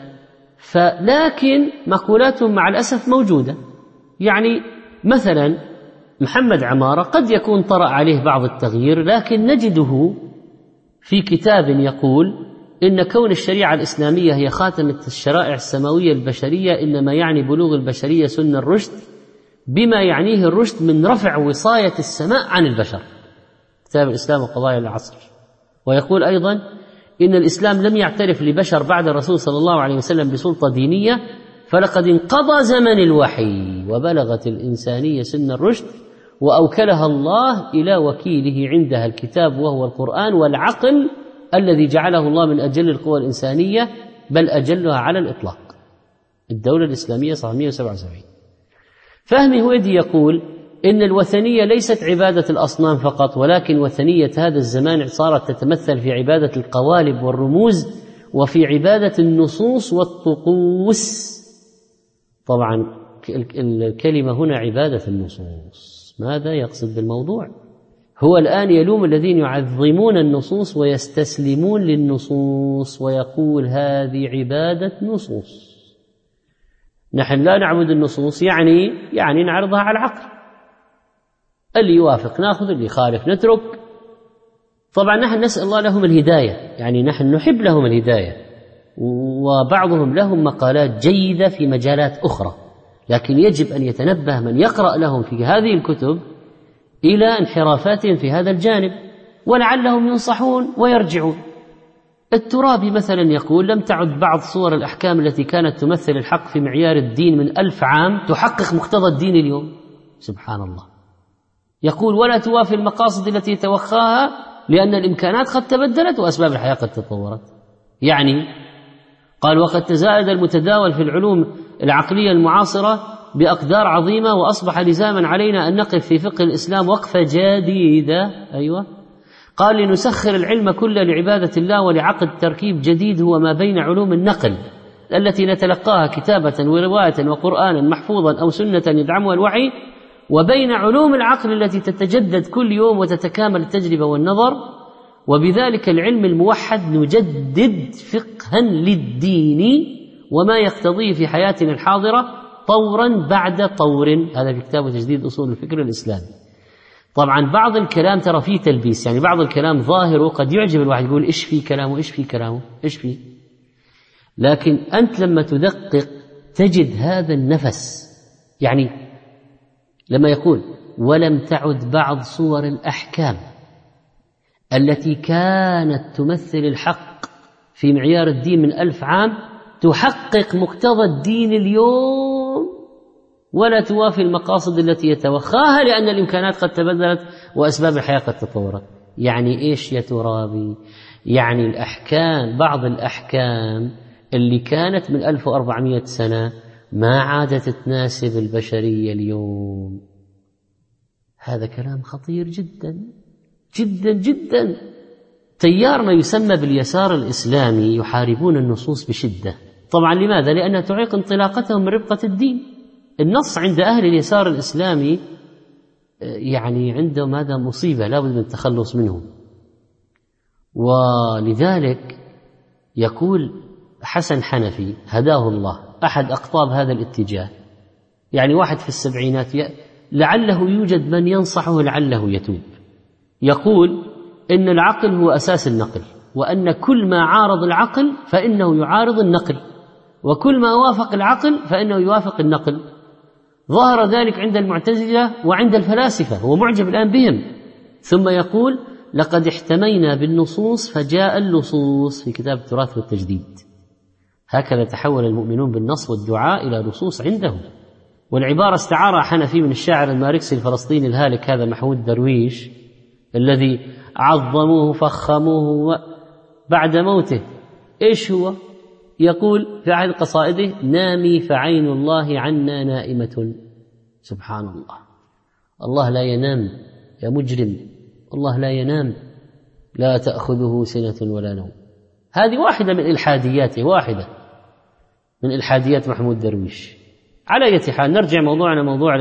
لكن مقولاتهم مع الأسف موجودة. يعني مثلا محمد عمارة قد يكون طرأ عليه بعض التغيير، لكن نجده في كتاب يقول إن كون الشريعة الإسلامية هي خاتمة الشرائع السماوية البشرية إنما يعني بلوغ البشرية سن الرشد بما يعنيه الرشد من رفع وصاية السماء عن البشر، كتاب الإسلام وقضايا العصر. ويقول أيضا إن الإسلام لم يعترف لبشر بعد الرسول صلى الله عليه وسلم بسلطة دينية، فلقد انقضى زمن الوحي وبلغت الإنسانية سن الرشد وأوكلها الله إلى وكيله عندها الكتاب وهو القرآن والعقل الذي جعله الله من أجل القوى الإنسانية بل أجلها على الإطلاق. الدولة الإسلامية صفحة 177. فهمي هويدي يقول إن الوثنية ليست عبادة الأصنام فقط، ولكن وثنية هذا الزمان صارت تتمثل في عبادة القوالب والرموز وفي عبادة النصوص والطقوس. طبعا الكلمة هنا عبادة النصوص، ماذا يقصد بالموضوع؟ هو الآن يلوم الذين يعظمون النصوص ويستسلمون للنصوص ويقول هذه عبادة نصوص. نحن لا نعبد النصوص، يعني نعرضها على العقل، اللي يوافق ناخذ، اللي يخالف نترك. طبعا نحن نسأل الله لهم الهداية، يعني نحن نحب لهم الهداية، وبعضهم لهم مقالات جيدة في مجالات أخرى، لكن يجب أن يتنبه من يقرأ لهم في هذه الكتب إلى انحرافاتهم في هذا الجانب، ولعلهم ينصحون ويرجعون. الترابي مثلا يقول: لم تعد بعض صور الأحكام التي كانت تمثل الحق في معيار الدين من 1000 عام تحقق مقتضى الدين اليوم. سبحان الله. يقول: ولا توافي المقاصد التي توخاها لأن الإمكانات قد تبدلت وأسباب الحياة قد تطورت. يعني قال: وقد تزايد المتداول في العلوم العقلية المعاصرة بأقدار عظيمة، وأصبح لزاما علينا أن نقف في فقه الإسلام وقفة جديدة. أيوة. قال: لنسخر العلم كله لعبادة الله ولعقد تركيب جديد هو ما بين علوم النقل التي نتلقاها كتابة ورواية وقرآنا محفوظا أو سنة يدعمها الوحي، وبين علوم العقل التي تتجدد كل يوم وتتكامل التجربة والنظر، وبذلك العلم الموحد نجدد فقها للدين وما يقتضيه في حياتنا الحاضرة طورا بعد طور. هذا في كتاب تجديد أصول الفكر الإسلامي. طبعا بعض الكلام ترى فيه تلبيس، يعني بعض الكلام ظاهر وقد يعجب الواحد، يقول إيش في كلامه إيش في كلامه إيش في، لكن أنت لما تدقق تجد هذا النفس. يعني لما يقول: ولم تعد بعض صور الأحكام التي كانت تمثل الحق في معيار الدين من 1000 عام تحقق مقتضى الدين اليوم، ولا توافي المقاصد التي يتوخاها لأن الإمكانات قد تبدلت وأسباب الحياة قد تطورت. يعني إيش يا ترابي؟ يعني الأحكام، بعض الأحكام اللي كانت من 1400 سنة ما عادت تناسب البشرية اليوم. هذا كلام خطير جدا جدا جدا. تيارنا يسمى باليسار الإسلامي يحاربون النصوص بشدة. طبعا لماذا؟ لأنها تعيق انطلاقتهم من ربقة الدين. النص عند أهل اليسار الإسلامي يعني عندهم هذا مصيبة لا بد من التخلص منه. ولذلك يقول حسن حنفي هداه الله، أحد أقطاب هذا الاتجاه، يعني واحد في السبعينات، لعله يوجد من ينصحه لعله يتوب، يقول إن العقل هو أساس النقل، وأن كل ما عارض العقل فإنه يعارض النقل، وكل ما وافق العقل فإنه يوافق النقل. ظهر ذلك عند المعتزلة وعند الفلاسفة، هو معجب الآن بهم. ثم يقول: لقد احتمينا بالنصوص فجاء اللصوص في كتاب التراث والتجديد. هكذا تحول المؤمنون بالنص والدعاء إلى لصوص عندهم. والعبارة استعارها حنفي من الشاعر الماركسي الفلسطيني الهالك هذا محمود درويش، الذي عظموه فخموه بعد موته. إيش هو؟ يقول في أحد قصائده: نامي فعين الله عنا نائمة. سبحان الله. الله لا ينام يا مجرم، الله لا ينام، لا تأخذه سنة ولا نوم. هذه واحدة من إلحادياته، واحدة من إلحاديات محمود درويش. على أي حال نرجع موضوعنا، موضوع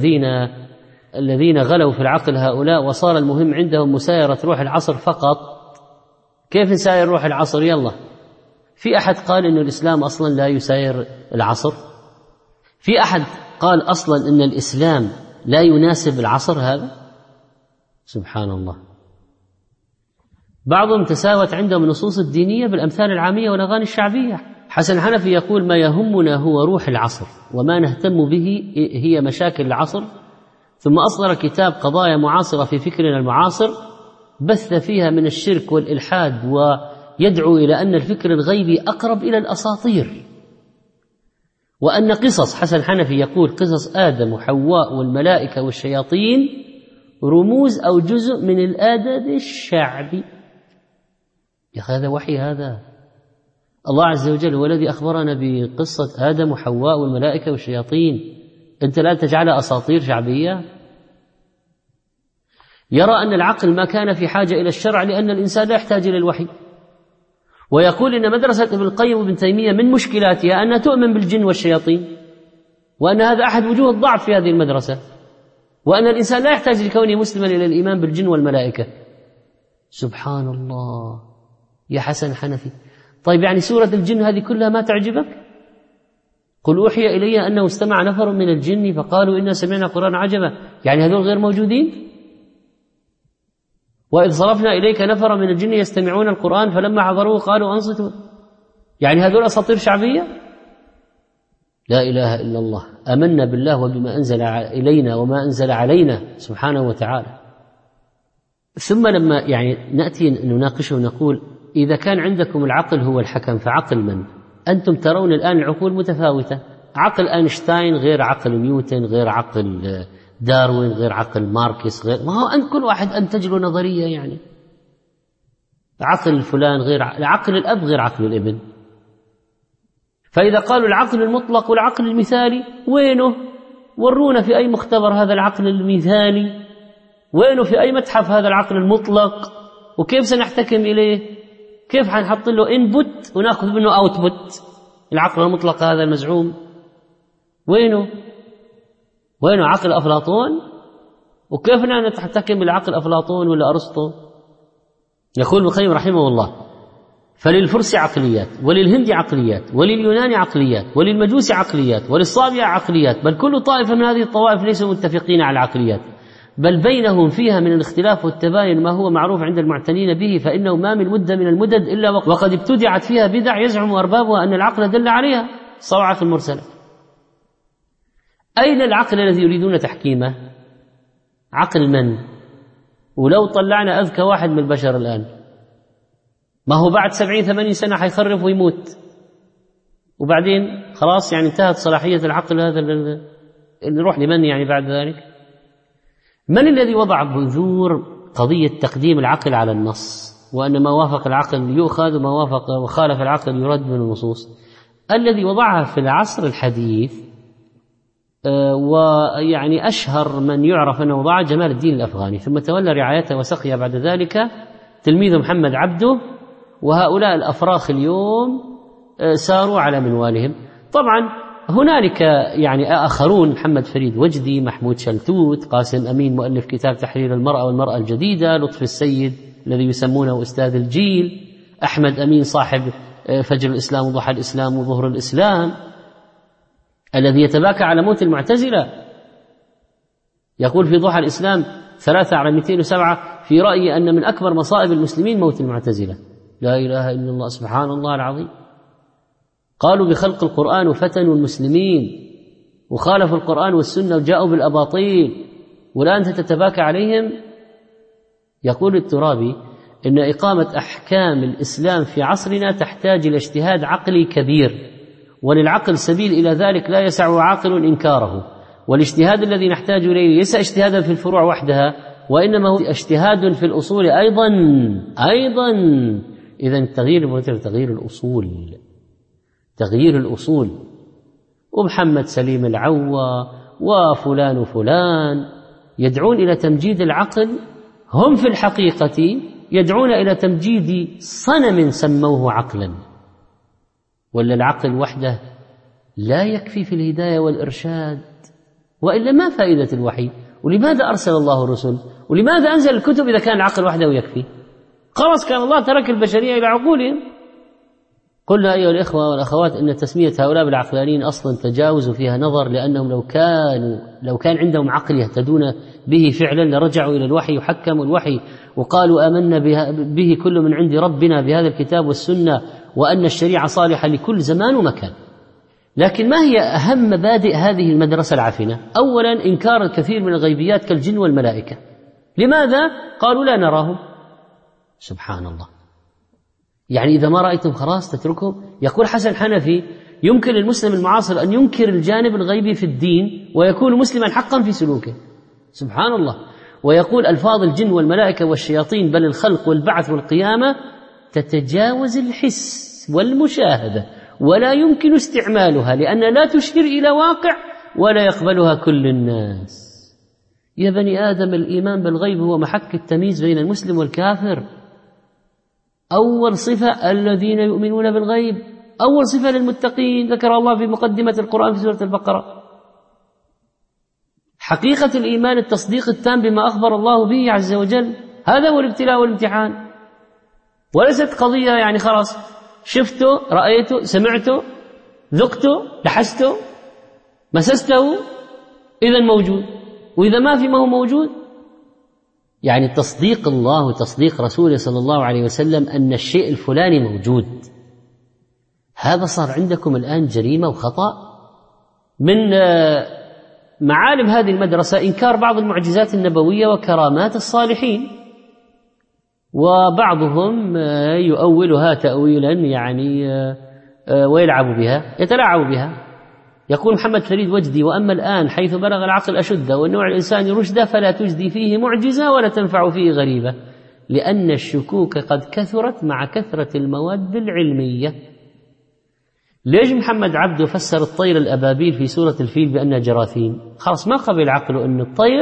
الذين غلوا في العقل هؤلاء وصار المهم عندهم مسايرة روح العصر فقط. كيف نساير روح العصر؟ يلا، في أحد قال إن الإسلام أصلا لا يساير العصر؟ في أحد قال أصلا إن الإسلام لا يناسب العصر هذا؟ سبحان الله. بعضهم تساوت عندهم النصوص الدينية بالأمثال العامية والأغاني الشعبية. حسن حنفي يقول: ما يهمنا هو روح العصر، وما نهتم به هي مشاكل العصر. ثم أصدر كتاب قضايا معاصرة في فكرنا المعاصر، بث فيها من الشرك والإلحاد، ويدعو إلى أن الفكر الغيبي أقرب إلى الأساطير، وأن قصص، حسن حنفي يقول قصص آدم وحواء والملائكة والشياطين رموز أو جزء من الأدب الشعبي. يا أخي هذا وحي، هذا الله عز وجل هو الذي أخبرنا بقصة آدم وحواء والملائكة والشياطين، أنت لا تجعلها أساطير شعبية. يرى أن العقل ما كان في حاجة إلى الشرع لأن الإنسان لا يحتاج إلى الوحي. ويقول إن مدرسة ابن القيم وابن تيمية من مشكلاتها أنها تؤمن بالجن والشياطين، وأن هذا أحد وجوه الضعف في هذه المدرسة، وأن الإنسان لا يحتاج لكونه مسلما إلى الإيمان بالجن والملائكة. سبحان الله يا حسن حنفي. طيب يعني سورة الجن هذه كلها ما تعجبك؟ قل أوحي إلي أنه استمع نفر من الجن فقالوا إنا سمعنا قرآن عجبا، يعني هذول غير موجودين؟ وإذ صرفنا إليك نفر من الجن يستمعون القرآن فلما حضروه قالوا أنصتوا. يعني هذول أساطير شعبية؟ لا إله إلا الله، آمنا بالله وبما أنزل إلينا وما أنزل علينا سبحانه وتعالى. ثم لما نأتي نناقشه ونقول إذا كان عندكم العقل هو الحكم فعقل من؟ أنتم ترون الآن العقول متفاوتة، عقل أينشتاين غير عقل نيوتن، غير عقل داروين، غير عقل ماركس، غير، ما هو أن كل واحد أنتج له نظرية. يعني عقل فلان غير عقل الأب غير عقل الابن. فإذا قالوا العقل المطلق والعقل المثالي، وينه؟ ورونا في أي مختبر هذا العقل المثالي، وينه في أي متحف هذا العقل المطلق، وكيف سنحتكم إليه؟ كيف حنحط له input ونأخذ منه output؟ العقل المطلق هذا المزعوم وينه؟ عقل أفلاطون؟ وكيف نحتكم بالعقل أفلاطون ولا أرسطو؟ يقول ابن القيم رحمه الله: فللفرس عقليات، وللهند عقليات، ولليونان عقليات، وللمجوس عقليات، وللصابئة عقليات، بل كل طائفة من هذه الطوائف ليسوا متفقين على العقليات، بل بينهم فيها من الاختلاف والتباين ما هو معروف عند المعتنين به، فإنه ما من مدة من المدد إلا وقد ابتدعت فيها بدع يزعم أربابها أن العقل دل عليها، صواعق المرسلة. أين العقل الذي يريدون تحكيمه؟ عقل من؟ ولو طلعنا أذكى واحد من البشر الآن، ما هو بعد 70-80 سنة حيخرف ويموت، وبعدين خلاص انتهت صلاحية العقل هذا. نروح لمن بعد ذلك؟ من الذي وضع بذور قضية تقديم العقل على النص، وأن ما وافق العقل يؤخذ وما وخالف العقل يرد من النصوص؟ الذي وضعها في العصر الحديث، أشهر من يعرف أنه وضعها جمال الدين الأفغاني، ثم تولى رعايته وسقيا بعد ذلك تلميذه محمد عبده، وهؤلاء الأفراخ اليوم ساروا على منوالهم. طبعا هنالك آخرون، محمد فريد وجدي، محمود شلتوت، قاسم أمين مؤلف كتاب تحرير المرأة والمرأة الجديدة، لطفي السيد الذي يسمونه أستاذ الجيل، أحمد أمين صاحب فجر الإسلام وضحى الإسلام وظهر الإسلام، الذي يتباكى على موت المعتزلة، يقول في ضحى الإسلام 3/207 في رأيي أن من أكبر مصائب المسلمين موت المعتزلة. لا إله إلا الله، سبحان الله العظيم. قالوا بخلق القرآن وفتنوا المسلمين وخالفوا القرآن والسنة وجاءوا بالأباطيل، والآن أنت تتباكى عليهم. يقول الترابي إن إقامة أحكام الإسلام في عصرنا تحتاج إلى اجتهاد عقلي كبير، وللعقل سبيل إلى ذلك لا يسع عاقل إنكاره، والاجتهاد الذي نحتاج إليه ليس اجتهادا في الفروع وحدها، وإنما هو اجتهاد في الأصول أيضا. إذن تغيير الأصول. ومحمد سليم العوة وفلان يدعون إلى تمجيد العقل، هم في الحقيقة يدعون إلى تمجيد صنم سموه عقلا. ولا العقل وحده لا يكفي في الهداية والإرشاد، وإلا ما فائدة الوحي؟ ولماذا أرسل الله الرسل؟ ولماذا أنزل الكتب إذا كان العقل وحده يكفي؟ خلاص كان الله ترك البشرية إلى عقولهم. قلنا أيها الإخوة والأخوات إن تسمية هؤلاء بالعقلانيين أصلا تجاوز فيها نظر، لأنهم لو كان عندهم عقل يهتدون به فعلا لرجعوا إلى الوحي وحكموا الوحي وقالوا آمنا به كل من عند ربنا بهذا الكتاب والسنة، وأن الشريعة صالحة لكل زمان ومكان. لكن ما هي أهم مبادئ هذه المدرسة العفنة؟ أولا إنكار الكثير من الغيبيات كالجن والملائكة. لماذا؟ قالوا لا نراهم. سبحان الله، إذا ما رأيتم خلاص تتركهم. يقول حسن حنفي يمكن للمسلم المعاصر أن ينكر الجانب الغيبي في الدين ويكون مسلما حقا في سلوكه. سبحان الله. ويقول ألفاظ الجن والملائكة والشياطين بل الخلق والبعث والقيامة تتجاوز الحس والمشاهدة، ولا يمكن استعمالها لأن لا تشير إلى واقع ولا يقبلها كل الناس. يا بني آدم، الإيمان بالغيب هو محك التمييز بين المسلم والكافر. أول صفة الذين يؤمنون بالغيب، أول صفة للمتقين ذكر الله في مقدمة القرآن في سورة البقرة. حقيقة الإيمان التصديق التام بما أخبر الله به عز وجل، هذا هو الابتلاء والامتحان، وليست قضية خلاص شفته رأيته سمعته ذقته لحسته مسسته إذا موجود، وإذا ما في ما هو موجود. يعني تصديق الله وتصديق رسوله صلى الله عليه وسلم أن الشيء الفلاني موجود، هذا صار عندكم الآن جريمة وخطأ. من معالم هذه المدرسة إنكار بعض المعجزات النبوية وكرامات الصالحين، وبعضهم يؤولها تأويلا يعني ويلعب بها، يتلاعب بها. يقول محمد فريد وجدي: وأما الآن حيث بلغ العقل أشده والنوع الإنساني رشده فلا تجدي فيه معجزة ولا تنفع فيه غريبة، لأن الشكوك قد كثرت مع كثرة المواد العلمية. ليش محمد عبده فسر الطير الأبابيل في سورة الفيل بأنها جراثيم؟ خلاص ما قبل عقله أن الطير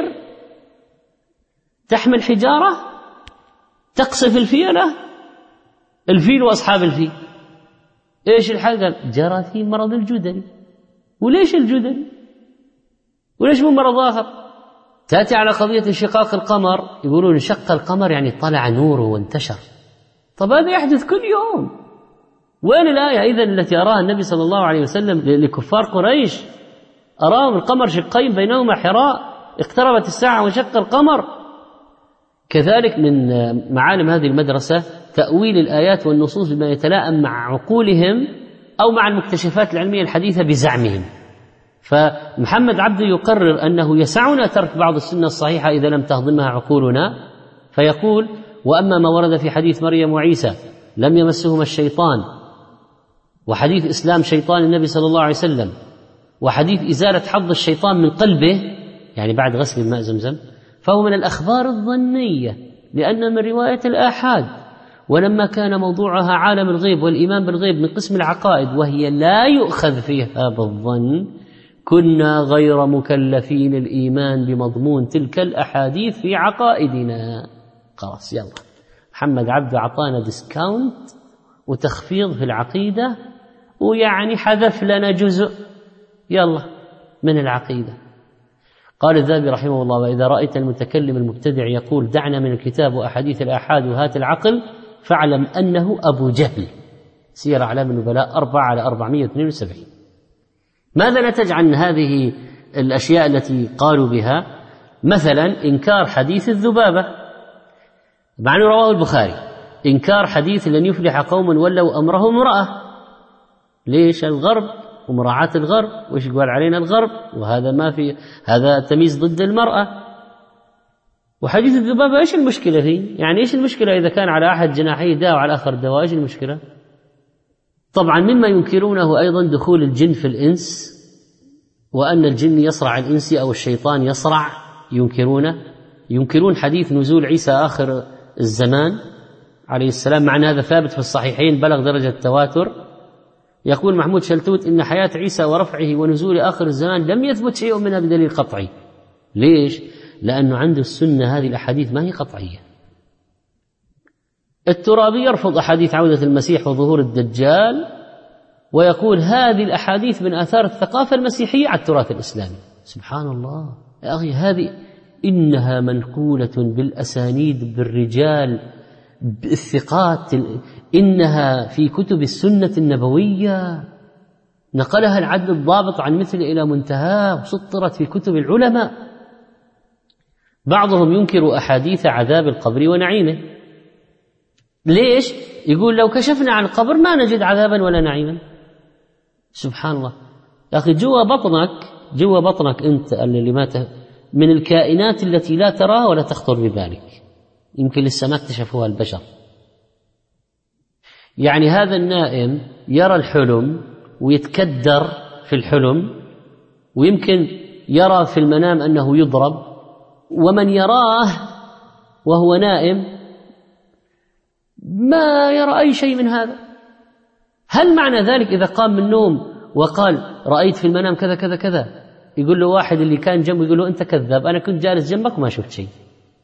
تحمل حجارة تقصف الفيل وأصحاب الفيل. إيش الحاجة؟ جراثيم مرض الجدري. وليش الجدري؟ وليش مو مرض آخر؟ تأتي على قضية انشقاق القمر، يقولون انشق القمر يعني طلع نوره وانتشر. طب هذا يحدث كل يوم. وين الآية إذن التي أراها النبي صلى الله عليه وسلم لكفار قريش؟ أراهم القمر شقين بينهما حراء، اقتربت الساعة وانشق القمر. كذلك من معالم هذه المدرسة تأويل الآيات والنصوص بما يتلائم مع عقولهم أو مع المكتشفات العلمية الحديثة بزعمهم. فمحمد عبده يقرر أنه يسعنا ترك بعض السنة الصحيحة إذا لم تهضمها عقولنا، فيقول: وأما ما ورد في حديث مريم وعيسى لم يمسهما الشيطان، وحديث إسلام شيطان النبي صلى الله عليه وسلم، وحديث إزالة حظ الشيطان من قلبه يعني بعد غسل الماء زمزم، فهو من الأخبار الظنية لأن من رواية الآحاد، ولما كان موضوعها عالم الغيب والإيمان بالغيب من قسم العقائد وهي لا يؤخذ فيها بالظن، كنا غير مكلفين الإيمان بمضمون تلك الأحاديث في عقائدنا. خلاص يلا، محمد عبده أعطانا ديسكاونت وتخفيض في العقيدة، ويعني حذف لنا جزء يلا من العقيدة. قال الذهبي رحمه الله: وإذا رأيت المتكلم المبتدع يقول دعنا من الكتاب وأحاديث الآحاد وهات العقل، فاعلم أنه أبو جهل. سير أعلام النبلاء 4/472. ماذا نتج عن هذه الأشياء التي قالوا بها؟ مثلا إنكار حديث الذبابة، مع أنه رواه البخاري، إنكار حديث لن يفلح قوم ولوا أمرهم امرأة. ليش؟ الغرب ومراعاة الغرب، وإيش يقول علينا الغرب، وهذا ما في، هذا تمييز ضد المرأة. وحديث الذبابة إيش المشكلة فيه؟ يعني إيش المشكلة إذا كان على أحد جناحيه داء وعلى الآخر دواء؟ إيش المشكلة؟ طبعا مما ينكرونه أيضا دخول الجن في الإنس، وأن الجن يصرع الإنس أو الشيطان يصرع، ينكرون حديث نزول عيسى آخر الزمان عليه السلام، مع أن هذا ثابت في الصحيحين بلغ درجة التواتر. يقول محمود شلتوت إن حياة عيسى ورفعه ونزول آخر الزمان لم يثبت شيء منها بدليل قطعي. ليش؟ لأنه عنده السنة هذه الأحاديث ما هي قطعية. الترابي يرفض أحاديث عودة المسيح وظهور الدجال، ويقول هذه الأحاديث من آثار الثقافة المسيحية على التراث الإسلامي. سبحان الله يا أخي، هذه إنها منقولة بالأسانيد بالرجال بالثقات، إنها في كتب السنة النبوية، نقلها العدل الضابط عن مثل إلى منتهى، وسطرت في كتب العلماء. بعضهم ينكر أحاديث عذاب القبر ونعيمه. ليش؟ يقول لو كشفنا عن القبر ما نجد عذابا ولا نعيما. سبحان الله يا أخي، جوا بطنك أنت اللي مات من الكائنات التي لا تراها ولا تخطر ببالك، يمكن لسه ما اكتشفوها البشر. يعني هذا النائم يرى الحلم ويتكدر في الحلم، ويمكن يرى في المنام أنه يضرب، ومن يراه وهو نائم ما يرى أي شيء من هذا. هل معنى ذلك إذا قام من النوم وقال رأيت في المنام كذا كذا كذا، يقول له واحد اللي كان جنبه يقول له أنت كذاب، أنا كنت جالس جنبك وما شفت شيء،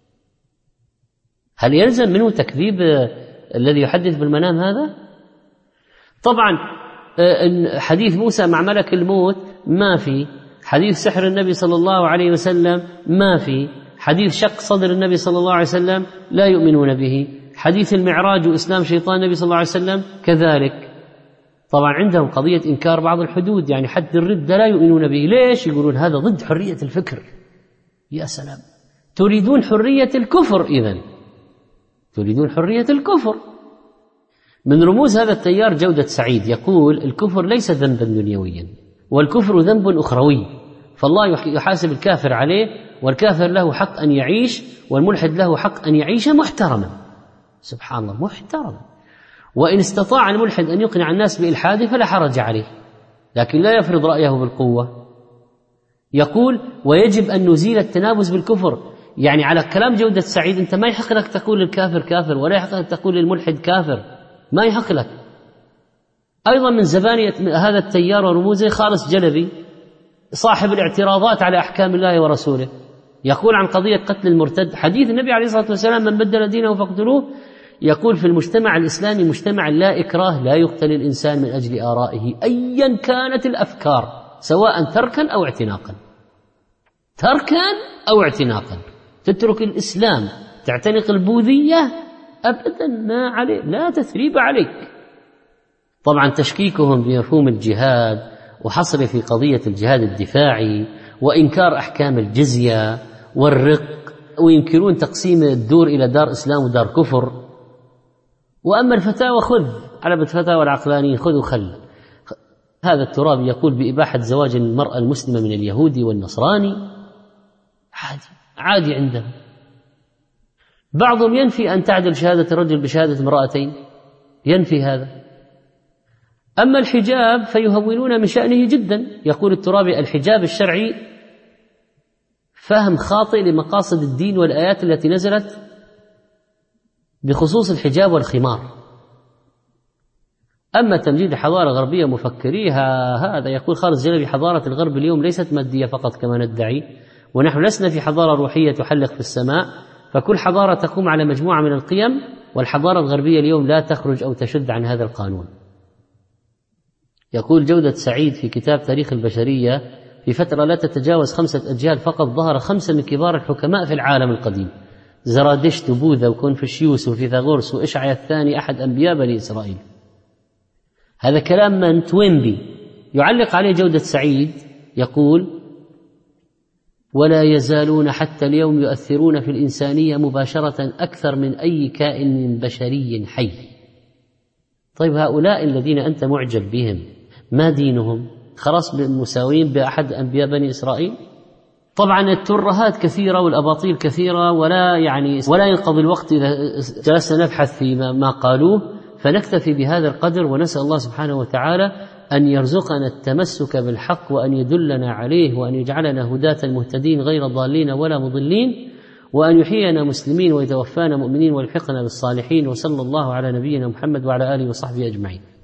هل يلزم منه تكذيب الذي يحدث بالمنام هذا؟ طبعا حديث موسى مع ملك الموت ما في، حديث سحر النبي صلى الله عليه وسلم ما في، حديث شق صدر النبي صلى الله عليه وسلم لا يؤمنون به، حديث المعراج وإسلام شيطان النبي صلى الله عليه وسلم كذلك. طبعا عندهم قضية إنكار بعض الحدود، يعني حد الردة لا يؤمنون به. ليش؟ يقولون هذا ضد حرية الفكر. يا سلام، تريدون حرية الكفر، إذن تريدون حرية الكفر. من رموز هذا التيار جودة سعيد يقول الكفر ليس ذنبا دنيويا، والكفر ذنب أخروي، فالله يحاسب الكافر عليه، والكافر له حق أن يعيش، والملحد له حق أن يعيش محترما. سبحان الله، محترما. وإن استطاع الملحد أن يقنع الناس بإلحاده فلا حرج عليه، لكن لا يفرض رأيه بالقوة. يقول ويجب أن نزيل التنابز بالكفر، يعني على كلام جودة سعيد أنت ما يحق لك تقول للكافر كافر، ولا يحق لك تقول للملحد كافر، ما يحق لك. أيضا من زبانية هذا التيار ورموزه خالص جلبي صاحب الاعتراضات على أحكام الله ورسوله، يقول عن قضية قتل المرتد حديث النبي عليه الصلاة والسلام من بدل دينه فاقتلوه، يقول في المجتمع الإسلامي مجتمع لا إكراه، لا يقتل الإنسان من أجل آرائه أيا كانت الأفكار، سواء تركا أو اعتناقا، تركا أو اعتناقا. تترك الإسلام تعتنق البوذية أبدا ما عليه، لا تثريب عليك. طبعا تشكيكهم بمفهوم الجهاد وحصره في قضية الجهاد الدفاعي وإنكار أحكام الجزية والرق، وينكرون تقسيم الدور إلى دار إسلام ودار كفر. وأما الفتاوى خذ على فتاوى العقلانيين، خذ وخل. هذا الترابي يقول بإباحة زواج المرأة المسلمة من اليهودي والنصراني، عادي عندهم. بعضهم ينفي أن تعدل شهادة الرجل بشهادة امرأتين، ينفي هذا. أما الحجاب فيهونون من شأنه جدا. يقول الترابي الحجاب الشرعي فهم خاطئ لمقاصد الدين والآيات التي نزلت بخصوص الحجاب والخمار. أما تمجيد الحضارة الغربية مفكريها، هذا يقول خالد جلبي حضارة الغرب اليوم ليست مادية فقط كما ندعي، ونحن لسنا في حضارة روحية تحلق في السماء، فكل حضارة تقوم على مجموعة من القيم، والحضارة الغربية اليوم لا تخرج أو تشد عن هذا القانون. يقول جودة سعيد في كتاب تاريخ البشرية في فترة لا تتجاوز 5 أجيال فقط ظهر 5 من كبار الحكماء في العالم القديم: زرادشت وبوذا وكونفوشيوس وفيثاغورس وإشعيا الثاني أحد أنبياء بني إسرائيل. هذا كلام من توينبي. يعلق عليه جودة سعيد يقول ولا يزالون حتى اليوم يؤثرون في الإنسانية مباشرة أكثر من أي كائن بشري حي. طيب هؤلاء الذين أنت معجب بهم ما دينهم؟ خلاص مساوين بأحد أنبياء بني إسرائيل؟ طبعا الترهات كثيرة والأباطيل كثيرة، ولا ينقضي الوقت إذا جلسنا نبحث في ما قالوه، فنكتفي بهذا القدر، ونسأل الله سبحانه وتعالى أن يرزقنا التمسك بالحق، وأن يدلنا عليه، وأن يجعلنا هداة مهتدين غير ضالين ولا مضلين، وأن يحيينا مسلمين ويتوفانا مؤمنين ويلحقنا بالصالحين. وصلى الله على نبينا محمد وعلى آله وصحبه أجمعين.